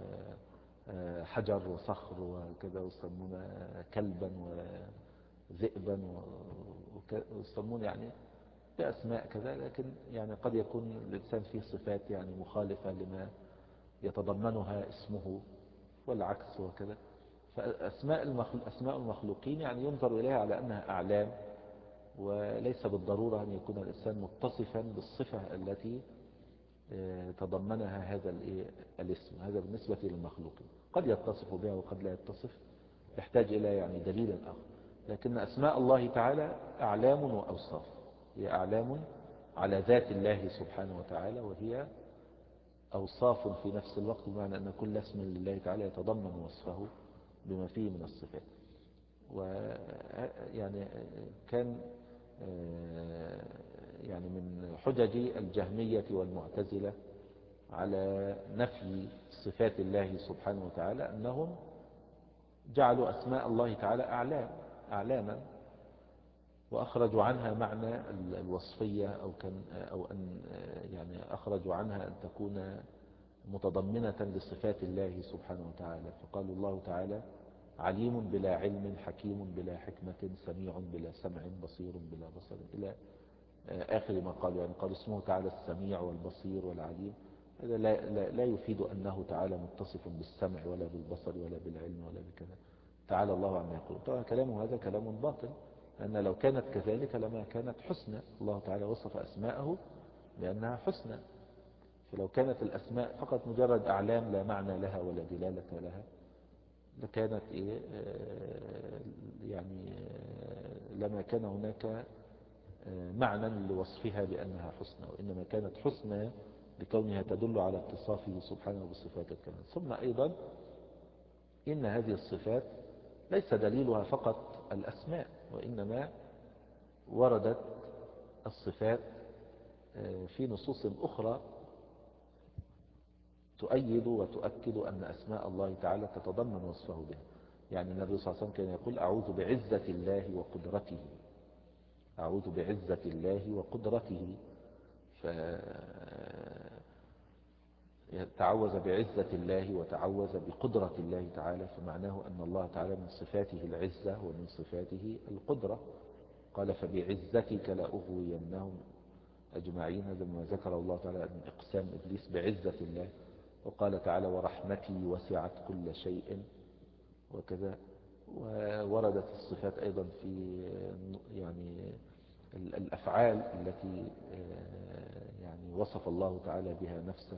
وحجر وصخر وكذا، ويسمونه كلبا وذئبا، ويسمون يعني بأسماء كذا. لكن يعني قد يكون الإنسان فيه صفات يعني مخالفة لما يتضمنها اسمه والعكس وكذا. فأسماء أسماء المخلوقين يعني ينظر إليها على أنها أعلام، وليس بالضرورة أن يكون الإنسان متصفا بالصفة التي تضمنها هذا الاسم. هذا بالنسبة للمخلوقين، قد يتصف بها وقد لا يتصف، يحتاج إلى يعني دليل آخر. لكن أسماء الله تعالى أعلام وأوصاف، هي أعلام على ذات الله سبحانه وتعالى، وهي أوصاف في نفس الوقت، بمعنى أن كل اسم لله تعالى يتضمن وصفه بما فيه من الصفات. ويعني كان يعني من حجج الجهمية والمعتزلة على نفي صفات الله سبحانه وتعالى أنهم جعلوا أسماء الله تعالى أعلام أعلاما وأخرجوا عنها معنى الوصفية، أو كان أو أن يعني أخرجوا عنها أن تكون متضمنة لصفات الله سبحانه وتعالى. فقالوا الله تعالى عليم بلا علم، حكيم بلا حكمة، سميع بلا سمع، بصير بلا بصر، إلى آخر ما قالوا. يعني قالوا اسمه تعالى السميع والبصير والعليم، هذا لا, لا, لا يفيد أنه تعالى متصف بالسمع ولا بالبصر ولا بالعلم ولا بكذا. تعالى الله عما يقول. طبعا كلامه هذا كلام باطل، لأن لو كانت كذلك لما كانت حسنى. الله تعالى وصف أسماءه بأنها حسنى، فلو كانت الأسماء فقط مجرد أعلام لا معنى لها ولا دلالة لها لكانت إيه يعني لما كان هناك معنى لوصفها بأنها حسنى، وإنما كانت حسنى لكونها تدل على اتصافه سبحانه بصفات الكمال. ثم أيضا إن هذه الصفات ليس دليلها فقط الأسماء، وإنما وردت الصفات في نصوص أخرى تؤيد وتؤكد أن أسماء الله تعالى تتضمن وصفه بها. يعني النبي صلى الله عليه وسلم كان يقول أعوذ بعزة الله وقدرته، أعوذ بعزة الله وقدرته، فتعوذ بعزة الله وتعوذ بقدرة الله تعالى، فمعناه أن الله تعالى من صفاته العزة ومن صفاته القدرة. قال فبعزتك لأغوينهم أجمعين، هذا ما ذكر الله تعالى من إقسام إبليس بعزة الله. وقال تعالى ورحمتي وسعت كل شيء، وكذا. ووردت الصفات أيضا في يعني الأفعال التي يعني وصف الله تعالى بها نفسه،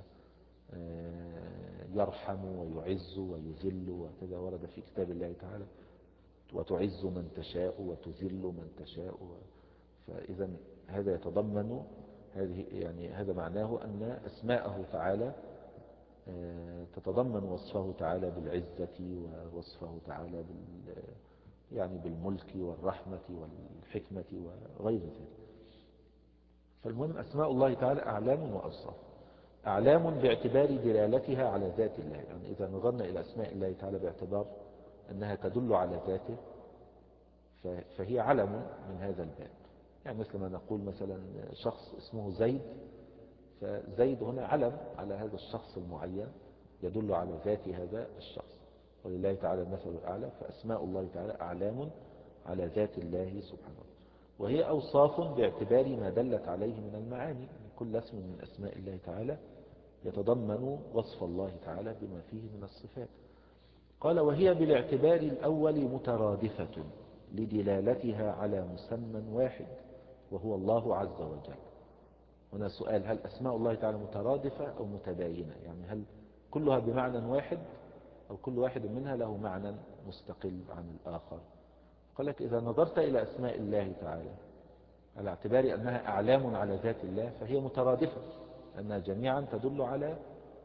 يرحم ويعز ويذل وكذا، ورد في كتاب الله تعالى وتعز من تشاء وتذل من تشاء. فإذا هذا يتضمن هذه يعني هذا معناه أن أسماءه تعالى تتضمن وصفه تعالى بالعزة، ووصفه تعالى بال يعني بالملك والرحمة والحكمة وغير ذلك. فالمهم أسماء الله تعالى أعلام وأوصاف. أعلام باعتبار دلالتها على ذات الله، يعني إذا نظرنا إلى أسماء الله تعالى باعتبار أنها تدل على ذاته فهي علم من هذا الباب. يعني مثل ما نقول مثلا شخص اسمه زيد، فزيد هنا علم على هذا الشخص المعين يدل على ذات هذا الشخص. ولله تعالى المثل الأعلى. فأسماء الله تعالى أعلام على ذات الله سبحانه، وهي أوصاف باعتبار ما دلت عليه من المعاني. كل اسم من أسماء الله تعالى يتضمن وصف الله تعالى بما فيه من الصفات. قال وهي بالاعتبار الأول مترادفة لدلالتها على مسمى واحد وهو الله عز وجل. هنا سؤال: هل أسماء الله تعالى مترادفة أو متباينة؟ يعني هل كلها بمعنى واحد أو كل واحد منها له معنى مستقل عن الآخر؟ قال لك إذا نظرت إلى أسماء الله تعالى على اعتبار أنها أعلام على ذات الله فهي مترادفة، أنها جميعا تدل على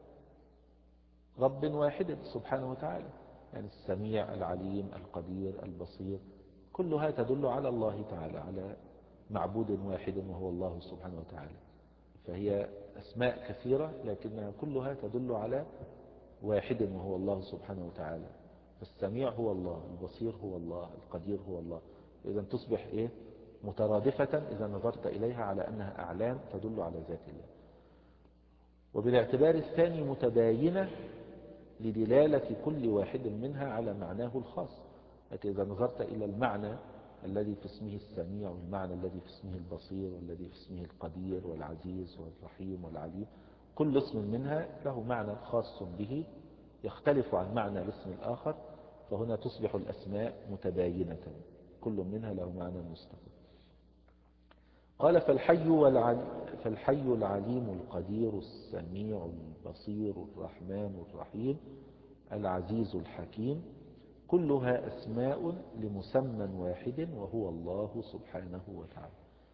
رب واحد سبحانه وتعالى. يعني السميع، العليم، القدير، البصير، كلها تدل على الله تعالى، على معبود واحد وهو الله سبحانه وتعالى. فهي أسماء كثيرة لكنها كلها تدل على واحد وهو الله سبحانه وتعالى. فالسميع هو الله، البصير هو الله، القدير هو الله. إذا تصبح إيه؟ مترادفة إذا نظرت إليها على أنها أعلام تدل على ذات الله. وبالاعتبار الثاني متباينة لدلالة كل واحد منها على معناه الخاص. لكن إذا نظرت إلى المعنى الذي في اسمه السميع، والمعنى الذي في اسمه البصير، والذي في اسمه القدير والعزيز والرحيم والعليم، كل اسم منها له معنى خاص به يختلف عن معنى الاسم الآخر، فهنا تصبح الأسماء متباينة، كل منها له معنى مستقل. قال فالحي, والعلي فالحي العليم القدير السميع البصير الرحمن الرحيم العزيز الحكيم كلها أسماء لمسمى واحد وهو الله سبحانه وتعالى.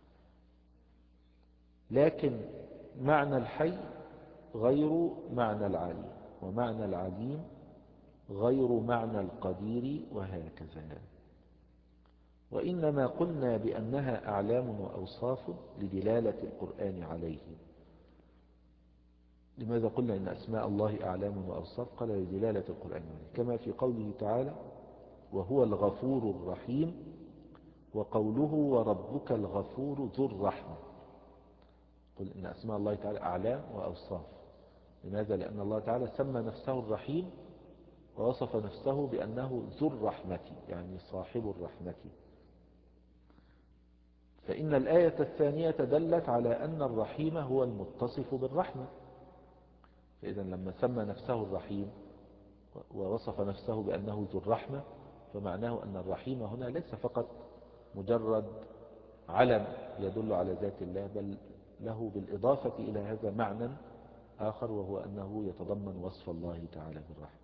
لكن معنى الحي غير معنى العليم، ومعنى العليم غير معنى القدير، وهكذا. وإنما قلنا بأنها أعلام وأوصاف لدلالة القرآن عليه. لماذا قلنا إن أسماء الله أعلام وأوصاف؟ قال لدلالة القرآن عليه، كما في قوله تعالى وهو الغفور الرحيم، وقوله وربك الغفور ذو الرحمة. قل إن أسماء الله تعالى أعلام وأوصاف. لماذا؟ لأن الله تعالى سمى نفسه الرحيم ووصف نفسه بأنه ذو الرحمة، يعني صاحب الرحمة. فإن الآية الثانية دلت على أن الرحيم هو المتصف بالرحمة. فإذا لما سمى نفسه الرحيم ووصف نفسه بأنه ذو الرحمة، فمعناه أن الرحيم هنا ليس فقط مجرد علم يدل على ذات الله، بل له بالإضافة إلى هذا معنى آخر، وهو أنه يتضمن وصف الله تعالى بالرحمة.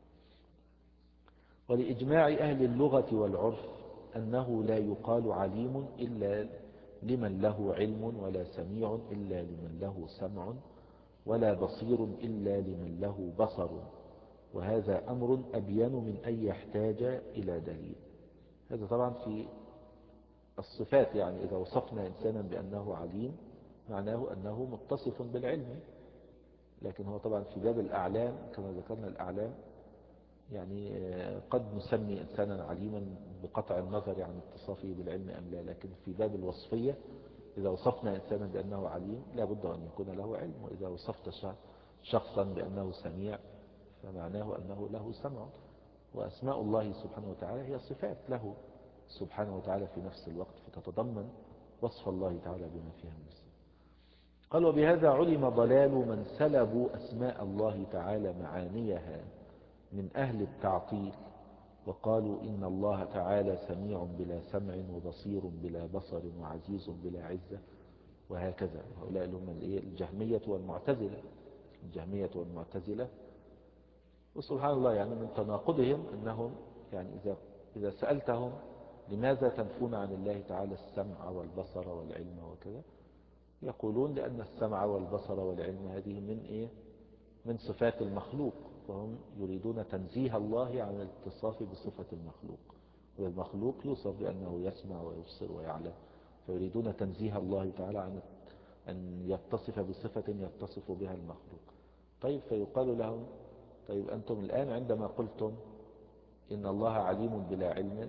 ولإجماع أهل اللغة والعرف أنه لا يقال عليم إلا لمن له علم، ولا سميع إلا لمن له سمع، ولا بصير إلا لمن له بصر. وهذا أمر أبين من أن يحتاج إلى دليل. هذا طبعا في الصفات، يعني إذا وصفنا إنسانا بأنه عليم معناه أنه متصف بالعلم. لكن هو طبعا في باب الأعلام كما ذكرنا الأعلام، يعني قد نسمي إنسانا عليما بقطع النظر عن اتصافه بالعلم أم لا. لكن في باب الوصفية إذا وصفنا إنسانا بأنه عليم لا بد أن يكون له علم. وإذا وصفت شخصا بأنه سميع فمعناه أنه له سمع. وأسماء الله سبحانه وتعالى هي صفات له سبحانه وتعالى في نفس الوقت، فتتضمن وصف الله تعالى بما فيها من الصفات. قال وبهذا علم ضلال من سلبوا أسماء الله تعالى معانيها من أهل التعطيل، وقالوا إن الله تعالى سميع بلا سمع، وبصير بلا بصر، وعزيز بلا عزة، وهكذا. هؤلاء هم الجهمية والمعتزلة. الجهمية والمعتزلة وسبحان الله يعني من تناقضهم أنهم يعني إذا, إذا سألتهم لماذا تنفون عن الله تعالى السمع والبصر والعلم وكذا، يقولون لأن السمع والبصر والعلم هذه من إيه؟ من صفات المخلوق، وهم يريدون تنزيه الله عن الاتصاف بصفة المخلوق. والمخلوق يوصف بأنه يسمع ويبصر ويعلم، فيريدون تنزيه الله تعالى عن أن يتصف بصفة يتصف بها المخلوق. طيب فيقال لهم طيب أنتم الآن عندما قلتم إن الله عليم بلا علم،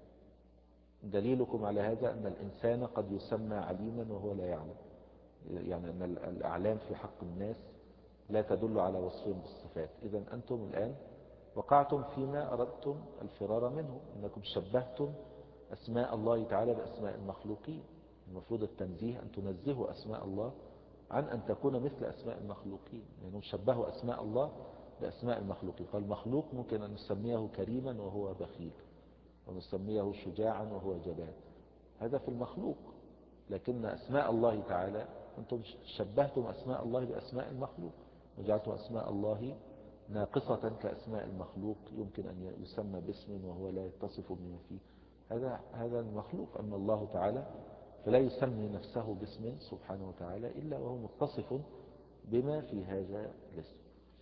دليلكم على هذا أن الإنسان قد يسمى عليما وهو لا يعلم. يعني أن الأعلام في حق الناس لا تدل على وصفهم بالصفات. إذن أنتم الآن وقعتم فيما أردتم الفرار منه، أنكم شبهتم أسماء الله تعالى بأسماء المخلوقين. المفروض التنزيه أن تنزهوا أسماء الله عن أن تكون مثل أسماء المخلوقين، لأنهم شبهوا أسماء الله بأسماء المخلوقين. فالمخلوق ممكن أن نسميه كريما وهو بخيل، ونسميه شجاعا وهو جبان، هذا في المخلوق. لكن أسماء الله تعالى أنتم شبهتم أسماء الله بأسماء المخلوق، وجعلتم أسماء الله ناقصة كأسماء المخلوق، يمكن أن يسمى باسم وهو لا يتصف بما فيه. هذا هذا المخلوق. أما الله تعالى فلا يسمي نفسه باسم سبحانه وتعالى إلا وهو متصف بما في هذا الاسم.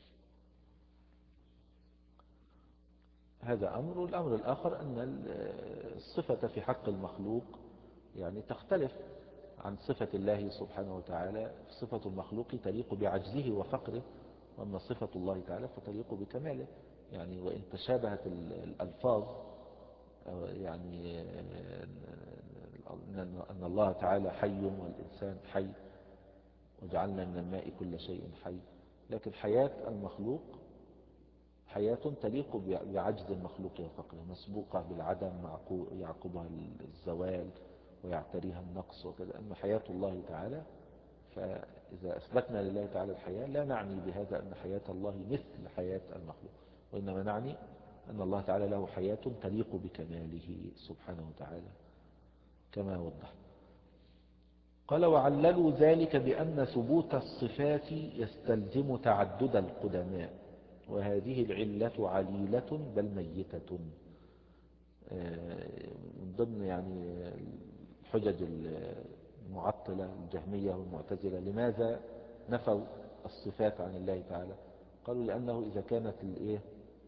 هذا أمر. الأمر الآخر أن الصفة في حق المخلوق يعني تختلف عن صفة الله سبحانه وتعالى. صفة المخلوق تليق بعجزه وفقره، وأما صفة الله تعالى فتليق بكماله. يعني وإن تشابهت الألفاظ، يعني أن الله تعالى حي والإنسان حي، وجعلنا من الماء كل شيء حي، لكن حياة المخلوق حياة تليق بعجز المخلوق وفقره، مسبوقة بالعدم يعقبها الزوال ويعتريها النقص وكذا. أما حياة الله تعالى فإذا أثبتنا لله تعالى الحياة لا نعني بهذا أن حياة الله مثل حياة المخلوق، وإنما نعني أن الله تعالى له حياة تليق بكماله سبحانه وتعالى كما وضح. قال وعللوا ذلك بأن ثبوت الصفات يستلزم تعدد القدماء، وهذه العلة عليلة بل ميتة. من ضمن يعني حجج المعطلة الجهمية والمعتزلة لماذا نفوا الصفات عن الله تعالى؟ قالوا لأنه إذا كانت الإيه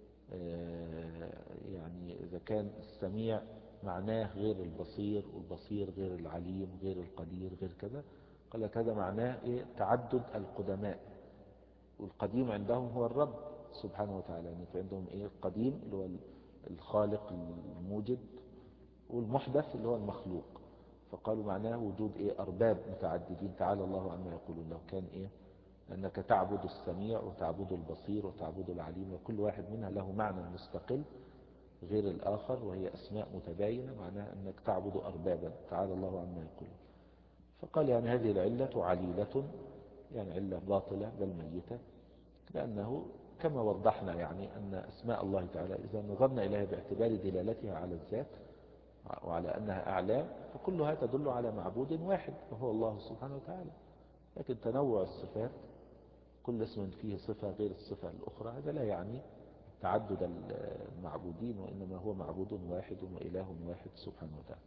يعني إذا كان السميع معناه غير البصير، والبصير غير العليم، غير القدير، غير كذا، قال لك هذا معناه إيه؟ تعدد القدماء، والقديم عندهم هو الرب سبحانه وتعالى. يعني عندهم إيه؟ القديم اللي هو الخالق الموجد، والمحدث اللي هو المخلوق. فقالوا معناه وجود إيه؟ أرباب متعددين، تعالى الله عما يقولون. لو كان إيه؟ أنك تعبد السميع وتعبد البصير وتعبد العليم، وكل واحد منها له معنى مستقل غير الآخر، وهي أسماء متباينة، معناها أنك تعبد أربابا، تعالى الله عما يقولون. فقال يعني هذه العلة عليلة، يعني علة باطلة بل ميتة، لأنه كما وضحنا يعني أن أسماء الله تعالى إذا نظرنا إليها باعتبار دلالتها على الذات وعلى أنها أعلام، فكلها تدل على معبود واحد وهو الله سبحانه وتعالى. لكن تنوع الصفات، كل اسم فيه صفة غير الصفة الأخرى، هذا لا يعني تعدد المعبودين، وإنما هو معبود واحد وإله واحد سبحانه وتعالى.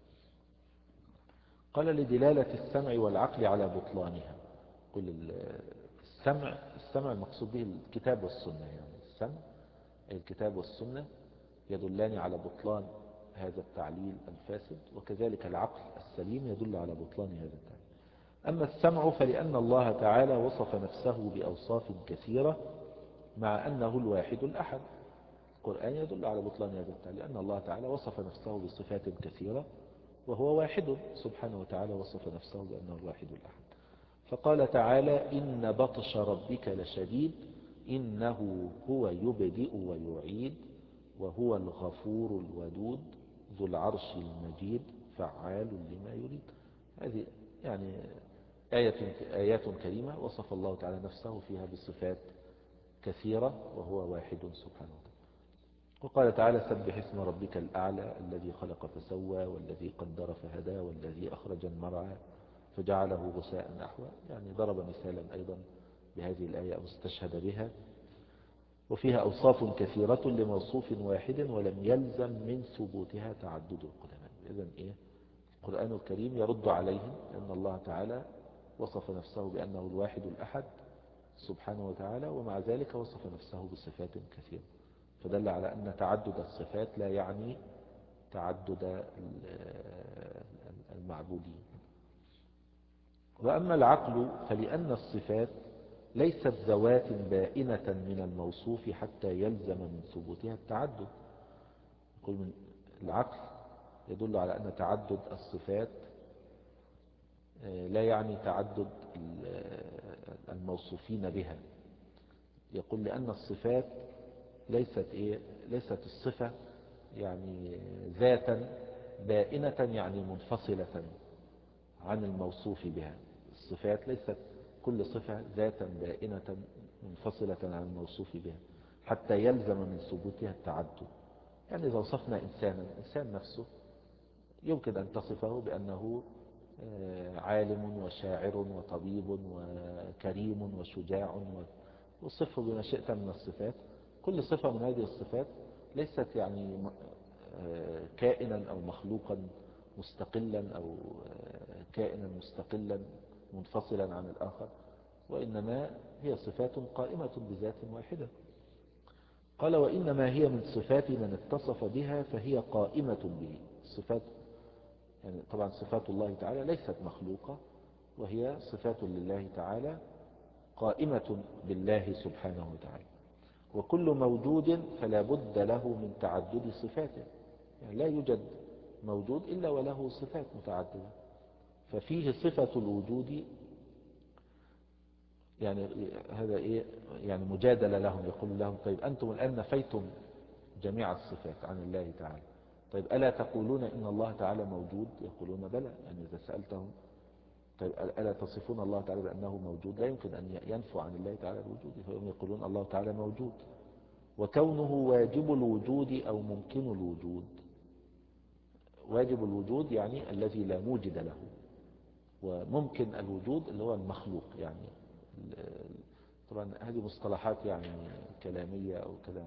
قال لدلالة السمع والعقل على بطلانها. كل السمع السمع المقصود به الكتاب والسنة، يعني السمع الكتاب والسنة يدلان على بطلان هذا التعليل الفاسد، وكذلك العقل السليم يدل على بطلان هذا التعليل. أما السمع فلأن الله تعالى وصف نفسه بأوصاف كثيرة مع أنه الواحد الأحد. القرآن يدل على بطلان هذا التعليل، لأن الله تعالى وصف نفسه بصفات كثيرة وهو واحد سبحانه وتعالى، وصف نفسه بأنه الواحد الأحد. فقال تعالى إن بطش ربك لشديد إنه هو يبدئ ويعيد وهو الغفور الودود ذو العرش المجيد فعال لما يريد. هذه يعني آية آيات كريمة وصف الله تعالى نفسه فيها بصفات كثيرة وهو واحد سبحانه وتعالى. وقال تعالى سبح اسم ربك الأعلى الذي خلق فسوى والذي قدر فهدى والذي أخرج المرعى فجعله غثاء نحوا. يعني ضرب مثالا أيضا بهذه الآية أو استشهد بها، وفيها أوصاف كثيرة لموصوف واحد ولم يلزم من ثبوتها تعدد القدماء. إذن إيه؟ القرآن الكريم يرد عليهم، لأن الله تعالى وصف نفسه بأنه الواحد الأحد سبحانه وتعالى، ومع ذلك وصف نفسه بصفات كثيرة، فدل على أن تعدد الصفات لا يعني تعدد المعبودين. وأما العقل فلأن الصفات ليست ذوات بائنة من الموصوف حتى يلزم من ثبوتها التعدد. يقول من العقل يدل على أن تعدد الصفات لا يعني تعدد الموصوفين بها. يقول لأن الصفات ليست إيه؟ ليست الصفة يعني ذاتا بائنة يعني منفصلة عن الموصوف بها. الصفات ليست كل صفة ذاتا بائنة منفصلة عن الموصوف بها حتى يلزم من ثبوتها التعدد. يعني إذا وصفنا إنسانا، إنسان نفسه يمكن أن تصفه بأنه عالم وشاعر وطبيب وكريم وشجاع، وصفه بما شئت من الصفات. كل صفة من هذه الصفات ليست يعني كائنا أو مخلوقا مستقلا أو كائنا مستقلا منفصلا عن الآخر، وإنما هي صفات قائمة بذات واحدة. قال وإنما هي من صفات من اتصف بها فهي قائمة به. الصفات يعني طبعا صفات الله تعالى ليست مخلوقة، وهي صفات لله تعالى قائمة بالله سبحانه وتعالى. وكل موجود فلا بد له من تعدد صفاته، يعني لا يوجد موجود إلا وله صفات متعددة. ففيه صفة الوجود، يعني هذا إيه يعني مجادلة لهم، يقول لهم طيب أنتم الآن نفيتم جميع الصفات عن الله تعالى، طيب ألا تقولون إن الله تعالى موجود؟ يقولون بلى. يعني إذا سألتهم طيب ألا تصفون الله تعالى بأنه موجود؟ لا يمكن أن ينفوا عن الله تعالى الوجود، فهم يقولون الله تعالى موجود. وكونه واجب الوجود أو ممكن الوجود. واجب الوجود يعني الذي لا موجد له، وممكن الوجود اللي هو المخلوق. يعني طبعا هذه مصطلحات يعني كلامية أو كلام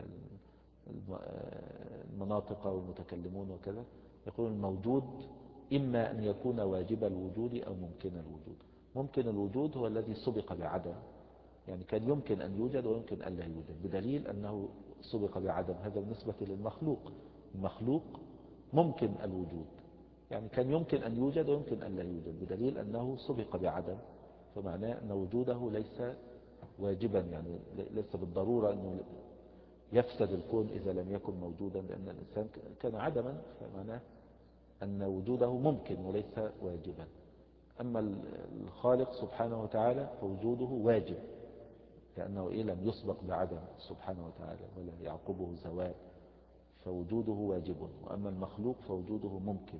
المناطق والمتكلمون وكذا، يقول الموجود إما أن يكون واجب الوجود أو ممكن الوجود. ممكن الوجود هو الذي سبق بعدم، يعني كان يمكن أن يوجد ويمكن أن لا يوجد بدليل أنه سبق بعدم. هذا بالنسبة للمخلوق. المخلوق ممكن الوجود، يعني كان يمكن أن يوجد ويمكن أن لا يوجد بدليل أنه سبق بعدم، فمعناه أن وجوده ليس واجبا، يعني ليس بالضرورة أنه يفسد الكون إذا لم يكن موجودا، لأن الإنسان كان عدما، فمعناه أن وجوده ممكن وليس واجبا. أما الخالق سبحانه وتعالى فوجوده واجب، لأنه إيه لم يسبق بعدم سبحانه وتعالى ولا يعقبه زوال، فوجوده واجب. وأما المخلوق فوجوده ممكن.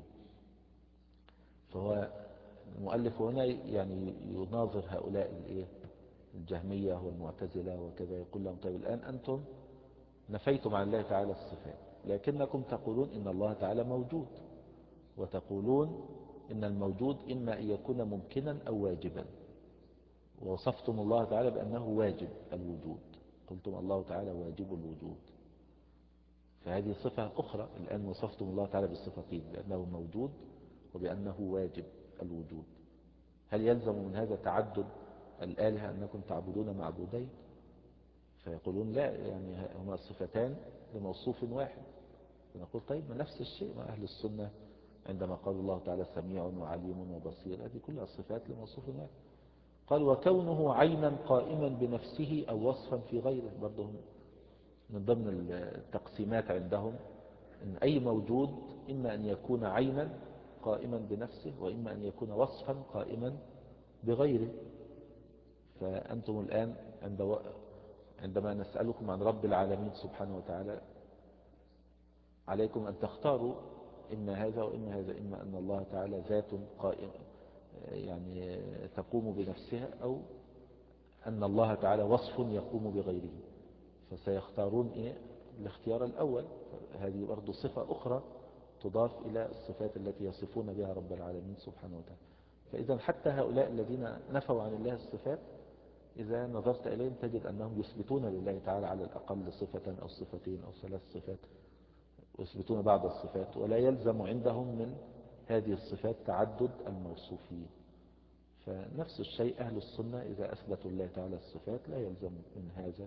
فهو المؤلف هنا يعني يناظر هؤلاء الإيه الجهمية والمعتزلة وكذا، يقول لهم طيب الآن أنتم نفيتم عن الله تعالى الصفات، لكنكم تقولون إن الله تعالى موجود، وتقولون إن الموجود إما أن يكون ممكنا أو واجبا، ووصفتم الله تعالى بأنه واجب الوجود، قلتم الله تعالى واجب الوجود. فهذه صفة أخرى. الآن وصفتم الله تعالى بالصفتين، بأنه موجود وبأنه واجب الوجود. هل يلزم من هذا تعدد الآلهة أنكم تعبدون معبودين؟ فيقولون لا، يعني هما صفتان لموصوف واحد. فنقول طيب ما نفس الشيء مع أهل السنة عندما قال الله تعالى سميع وعليم وبصير، هذه كلها صفات لموصوف واحد. قال وكونه عينا قائما بنفسه أو وصفا في غيره، برضه من ضمن التقسيمات عندهم إن أي موجود إما أن يكون عينا قائما بنفسه، وإما أن يكون وصفا قائما بغيره. فأنتم الآن عندما نسألكم عن رب العالمين سبحانه وتعالى عليكم أن تختاروا إما هذا وإما هذا، إما أن الله تعالى ذات قائمة يعني تقوم بنفسها، أو أن الله تعالى وصف يقوم بغيره، فسيختارون إيه الاختيار الأول. هذه برضو صفة أخرى تضاف إلى الصفات التي يصفون بها رب العالمين سبحانه وتعالى. فإذا حتى هؤلاء الذين نفوا عن الله الصفات إذا نظرت إليهم تجد أنهم يثبتون لله تعالى على الأقل صفة أو صفتين أو ثلاث صفات، ويثبتون بعض الصفات، ولا يلزم عندهم من هذه الصفات تعدد الموصوفين. فنفس الشيء أهل السنة إذا أثبتوا الله تعالى الصفات لا يلزم من هذا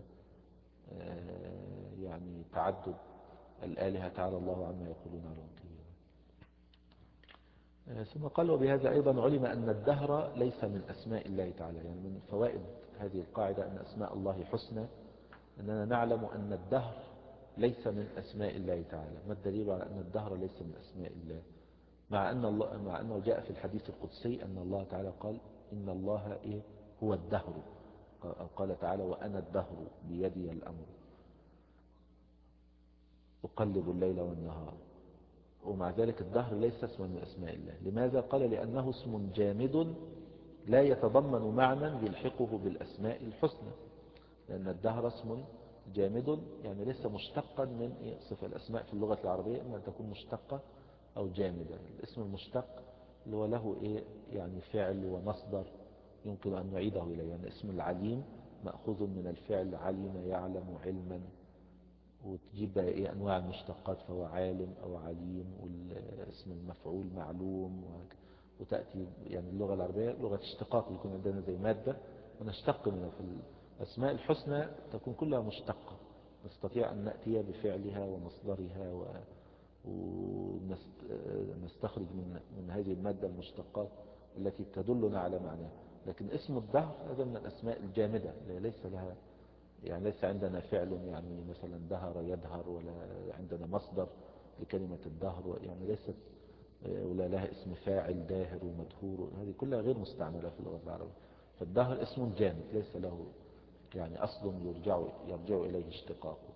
يعني تعدد الآلهة تعالى الله عما يقولون على كبيرا. ثم قال وبهذا أيضا علم أن الدهر ليس من أسماء الله تعالى. يعني من فوائد هذه القاعدة أن أسماء الله حسنى أننا نعلم أن الدهر ليس من أسماء الله تعالى. ما الدليل على أن الدهر ليس من أسماء الله؟ مع أن الله مع أنه جاء في الحديث القدسي أن الله تعالى قال إن الله إيه هو الدهر، أو قال تعالى وأنا الدهر بيدي الأمر أقلب الليل والنهار. ومع ذلك الدهر ليس اسما من أسماء الله. لماذا؟ قال لأنه اسم جامد لا يتضمن معنى يلحقه بالأسماء الحسنى، لأن الدهر اسم جامد يعني ليس مشتقا من صفة. الأسماء في اللغة العربية إما أن تكون مشتقة أو جامدة. الاسم المشتق اللي هو له إيه يعني فعل ومصدر يمكن أن نعيده إليه. يعني اسم العليم مأخوذ من الفعل علم يعلم علما، وتجيب بقى إيه أنواع المشتقات، فهو عالم أو عليم، والاسم المفعول معلوم، وتأتي يعني اللغة العربية لغة اشتقاق، يكون عندنا زي مادة ونشتق منها. في الأسماء الحسنى تكون كلها مشتقة، نستطيع أن نأتي بفعلها ومصدرها ونستخرج من من هذه المادة المشتقات التي تدلنا على معناها. لكن اسم الدهر هذا من الأسماء الجامدة ليس لها يعني ليس عندنا فعل يعني مثلا دهر يدهر، ولا عندنا مصدر لكلمة الدهر، يعني ليست ولا لها اسم فاعل داهر ومدهور، هذه كلها غير مستعملة في اللغة العربية. فالدهر اسم جامد ليس له يعني أصل يرجع يرجع إليه اشتقاقه.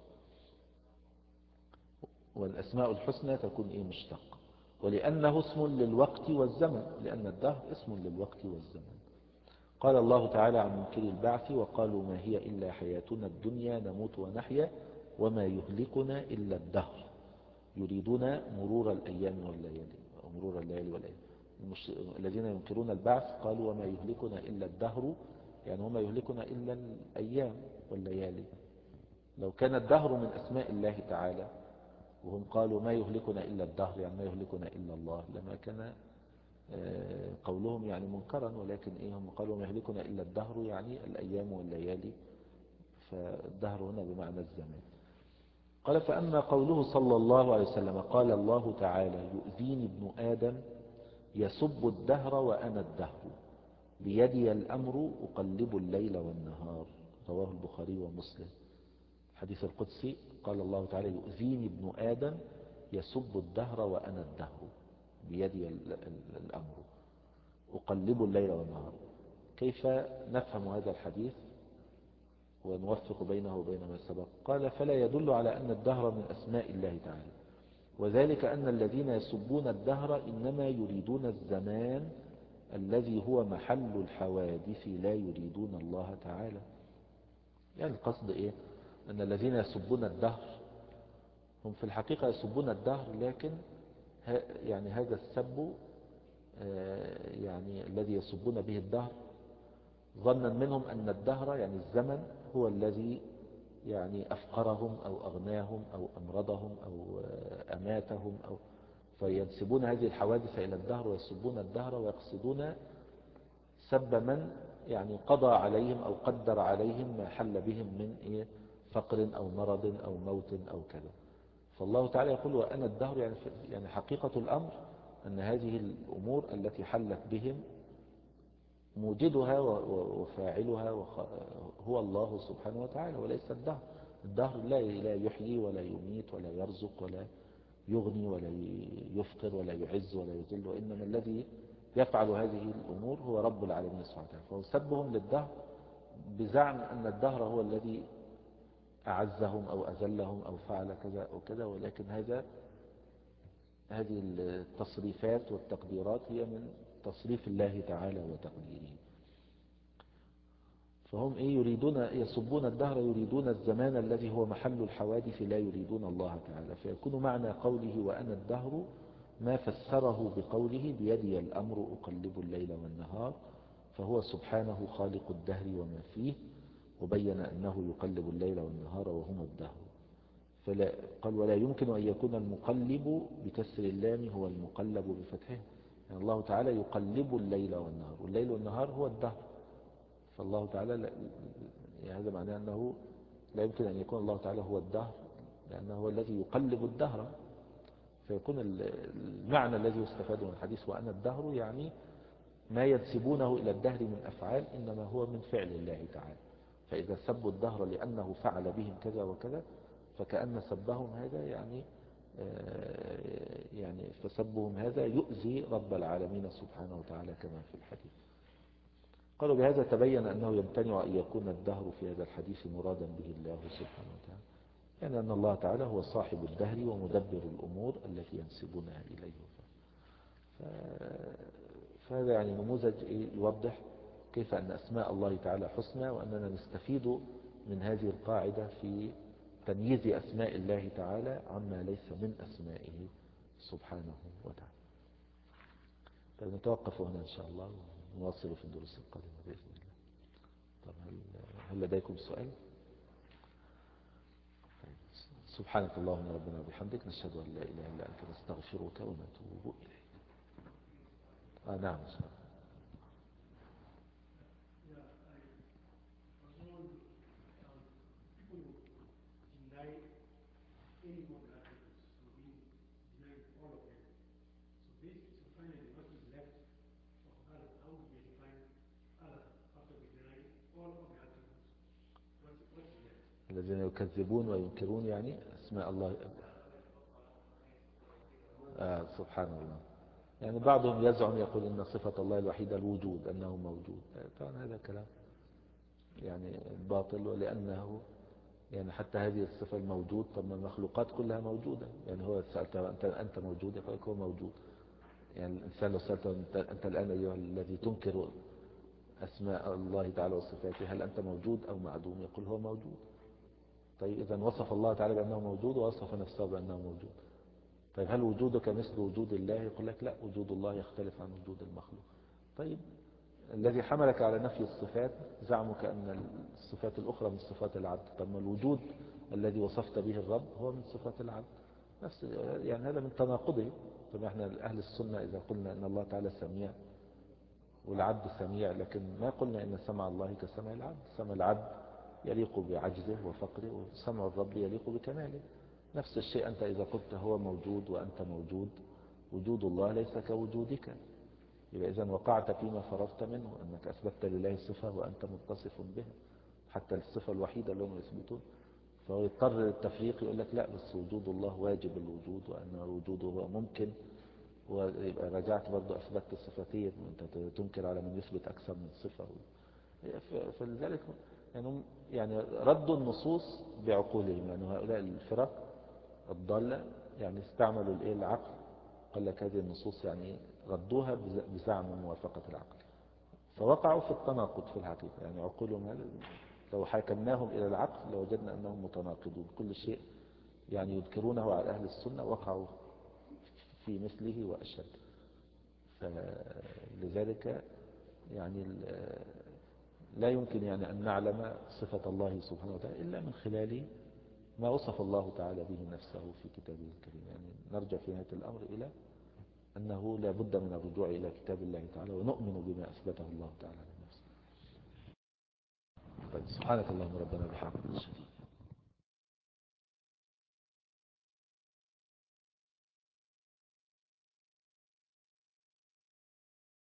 والأسماء الحسنى تكون إيه مشتقة. ولأنه اسم للوقت والزمن، لأن الدهر اسم للوقت والزمن. قال الله تعالى عن منكر البعث وقالوا ما هي إلا حياتنا الدنيا نموت ونحيا وما يهلكنا إلا الدهر يريدون مرور الأيام والليالي مرور الليالي والأيام. المش... الذين ينكرون البعث قالوا وما يهلكنا إلا الدهر، يعني وما يهلكنا إلا الأيام والليالي. لو كان الدهر من أسماء الله تعالى وهم قالوا ما يهلكنا إلا الدهر، يعني ما يهلكنا إلا الله، لما كان قولهم يعني منكرا. ولكن إيه، هم قالوا ما يهلكنا إلا الدهر، يعني الأيام والليالي، فالدهر هنا بمعنى الزمان. قال فأما قوله صلى الله عليه وسلم قال الله تعالى يؤذيني ابن آدم يسب الدهر وأنا الدهر بيدي الأمر أقلب الليل والنهار، رواه البخاري ومسلم. الحديث القدسي قال الله تعالى يؤذيني ابن آدم يسب الدهر وأنا الدهر بيدي الأمر أقلب الليل والنهار. كيف نفهم هذا الحديث ونوفق بينه وبين ما سبق؟ قال فلا يدل على أن الدهر من أسماء الله تعالى، وذلك أن الذين يسبون الدهر إنما يريدون الزمان الذي هو محل الحوادث، لا يريدون الله تعالى. يعني القصد إيه؟ أن الذين يسبون الدهر هم في الحقيقة يسبون الدهر، لكن يعني هذا السب يعني الذي يسبون به الدهر ظنا منهم أن الدهر يعني الزمن هو الذي يعني أفقرهم أو أغناهم أو أمرضهم أو أماتهم، أو فينسبون هذه الحوادث إلى الدهر ويسبون الدهر، ويقصدون سب من يعني قضى عليهم أو قدر عليهم ما حل بهم من إيه فقر أو مرض أو موت أو كذا. فالله تعالى يقول وأنا الدهر، يعني يعني حقيقة الأمر أن هذه الأمور التي حلت بهم موجدها وفاعلها هو الله سبحانه وتعالى وليس الدهر. الدهر لا لا يحيي ولا يميت ولا يرزق ولا يغني ولا يفقر ولا يعز ولا يذل، وإنما الذي يفعل هذه الأمور هو رب العالمين سبحانه وتعالى. فهو سبهم للدهر بزعم أن الدهر هو الذي أعزهم أو أذلهم أو فعل كذا أو كذا، ولكن هذا هذه التصريفات والتقديرات هي من تصريف الله تعالى وتقديره. فهم إيه يريدون يسبون الدهر يريدون الزمان الذي هو محل الحوادث، لا يريدون الله تعالى. فيكون معنى قوله وأنا الدهر ما فسره بقوله بيدي الأمر أقلب الليل والنهار، فهو سبحانه خالق الدهر وما فيه، وبين أنه يقلب الليل والنهار وهما الدهر. فلا قال ولا يمكن أن يكون المقلب بكسر اللام هو المقلب بفتحه، يعني الله تعالى يقلب الليل والنهار، والليل والنهار هو الدهر. فالله تعالى لا يعني هذا معناه أنه لا يمكن أن يكون الله تعالى هو الدهر، لأنه هو الذي يقلب الدهر. فيكون المعنى الذي يستفاد من الحديث وأنا الدهر يعني ما ينسبونه إلى الدهر من أفعال إنما هو من فعل الله تعالى. فإذا سبوا الدهر لأنه فعل بهم كذا وكذا فكأن سبهم هذا يعني يعني فسبهم هذا يؤذي رب العالمين سبحانه وتعالى كما في الحديث. قالوا بهذا تبين أنه يمتنع أن يكون الدهر في هذا الحديث مرادا به الله سبحانه وتعالى، يعني أن الله تعالى هو صاحب الدهر ومدبر الأمور التي ينسبونها إليه. فهذا يعني نموذج يوضح كيف أن أسماء الله تعالى حسنى، وأننا نستفيد من هذه القاعدة في تمييز أسماء الله تعالى عما ليس من أسمائه سبحانه وتعالى. طيب نتوقف هنا إن شاء الله ونواصل في الدروس القادمة بإذن الله. طب هل, هل لديكم سؤال؟ طيب سبحانك اللهم ربنا وبحمدك نشهد أن لا إله إلا أنت نستغفرك ونتوب إليك. آه نعم سؤال. الذين يكذبون وينكرون يعني أسماء الله. آه سبحان الله. يعني بعضهم يزعم يقول إن صفة الله الوحيدة الوجود، أنه موجود. طبعا هذا كلام يعني باطل، ولأنه يعني حتى هذه الصفة الموجود، طب ما المخلوقات كلها موجودة. يعني هو سألته أنت, أنت موجود، يقول هو موجود. يعني الإنسان لو سألته أنت, أنت الآن أيها الذي تنكر أسماء الله تعالى وصفاته هل أنت موجود أو معدوم، يقول هو موجود. طيب إذا وصف الله تعالى بأنه موجود ووصف نفسه بأنه موجود، طيب هل وجودك مثل وجود الله؟ يقول لك لا، وجود الله يختلف عن وجود المخلوق. طيب الذي حملك على نفي الصفات زعمك أن الصفات الأخرى من صفات العبد. طب ما الوجود الذي وصفت به الرب هو من صفات العبد نفس، يعني هذا من تناقضه. طب احنا أهل السنة إذا قلنا أن الله تعالى سميع والعبد سميع، لكن ما قلنا أن سمع الله كسمع العبد. سمع العبد يليق بعجزه وفقره، وسمع الرب يليق بكماله. نفس الشيء أنت إذا قلت هو موجود وأنت موجود، وجود الله ليس كوجودك. يبقى إذن وقعت فيما فررت منه، أنك أثبتت لله صفة وأنت متصف بها، حتى الصفة الوحيدة اللي هم يثبتون. فهو يضطر للتفريق، يقول لك لا، بس وجود الله واجب الوجود، وأن وجوده هو ممكن. ويبقى رجعت برضو أثبتت الصفتين، وأنت تنكر على من يثبت أكثر من صفة. فلذلك يعني, يعني ردوا النصوص بعقولهم. يعني هؤلاء الفرق الضالة يعني استعملوا الايه العقل. قال لك هذه النصوص يعني ردوها بزعم موافقة العقل، فوقعوا في التناقض في الحقيقة. يعني عقولهم هذا لو حاكمناهم إلى العقل لوجدنا أنهم متناقضون. كل شيء يعني يذكرونه على أهل السنة وقعوا في مثله وأشد. فلذلك يعني لا يمكن يعني أن نعلم صفة الله سبحانه وتعالى إلا من خلال ما وصف الله تعالى به نفسه في كتابه الكريم. يعني نرجع في نهاية الأمر إلى أنه لا بد من الرجوع إلى كتاب الله تعالى، ونؤمن بما أثبته الله تعالى لنفسه. طيب سبحانك اللهم ربنا بحمدك.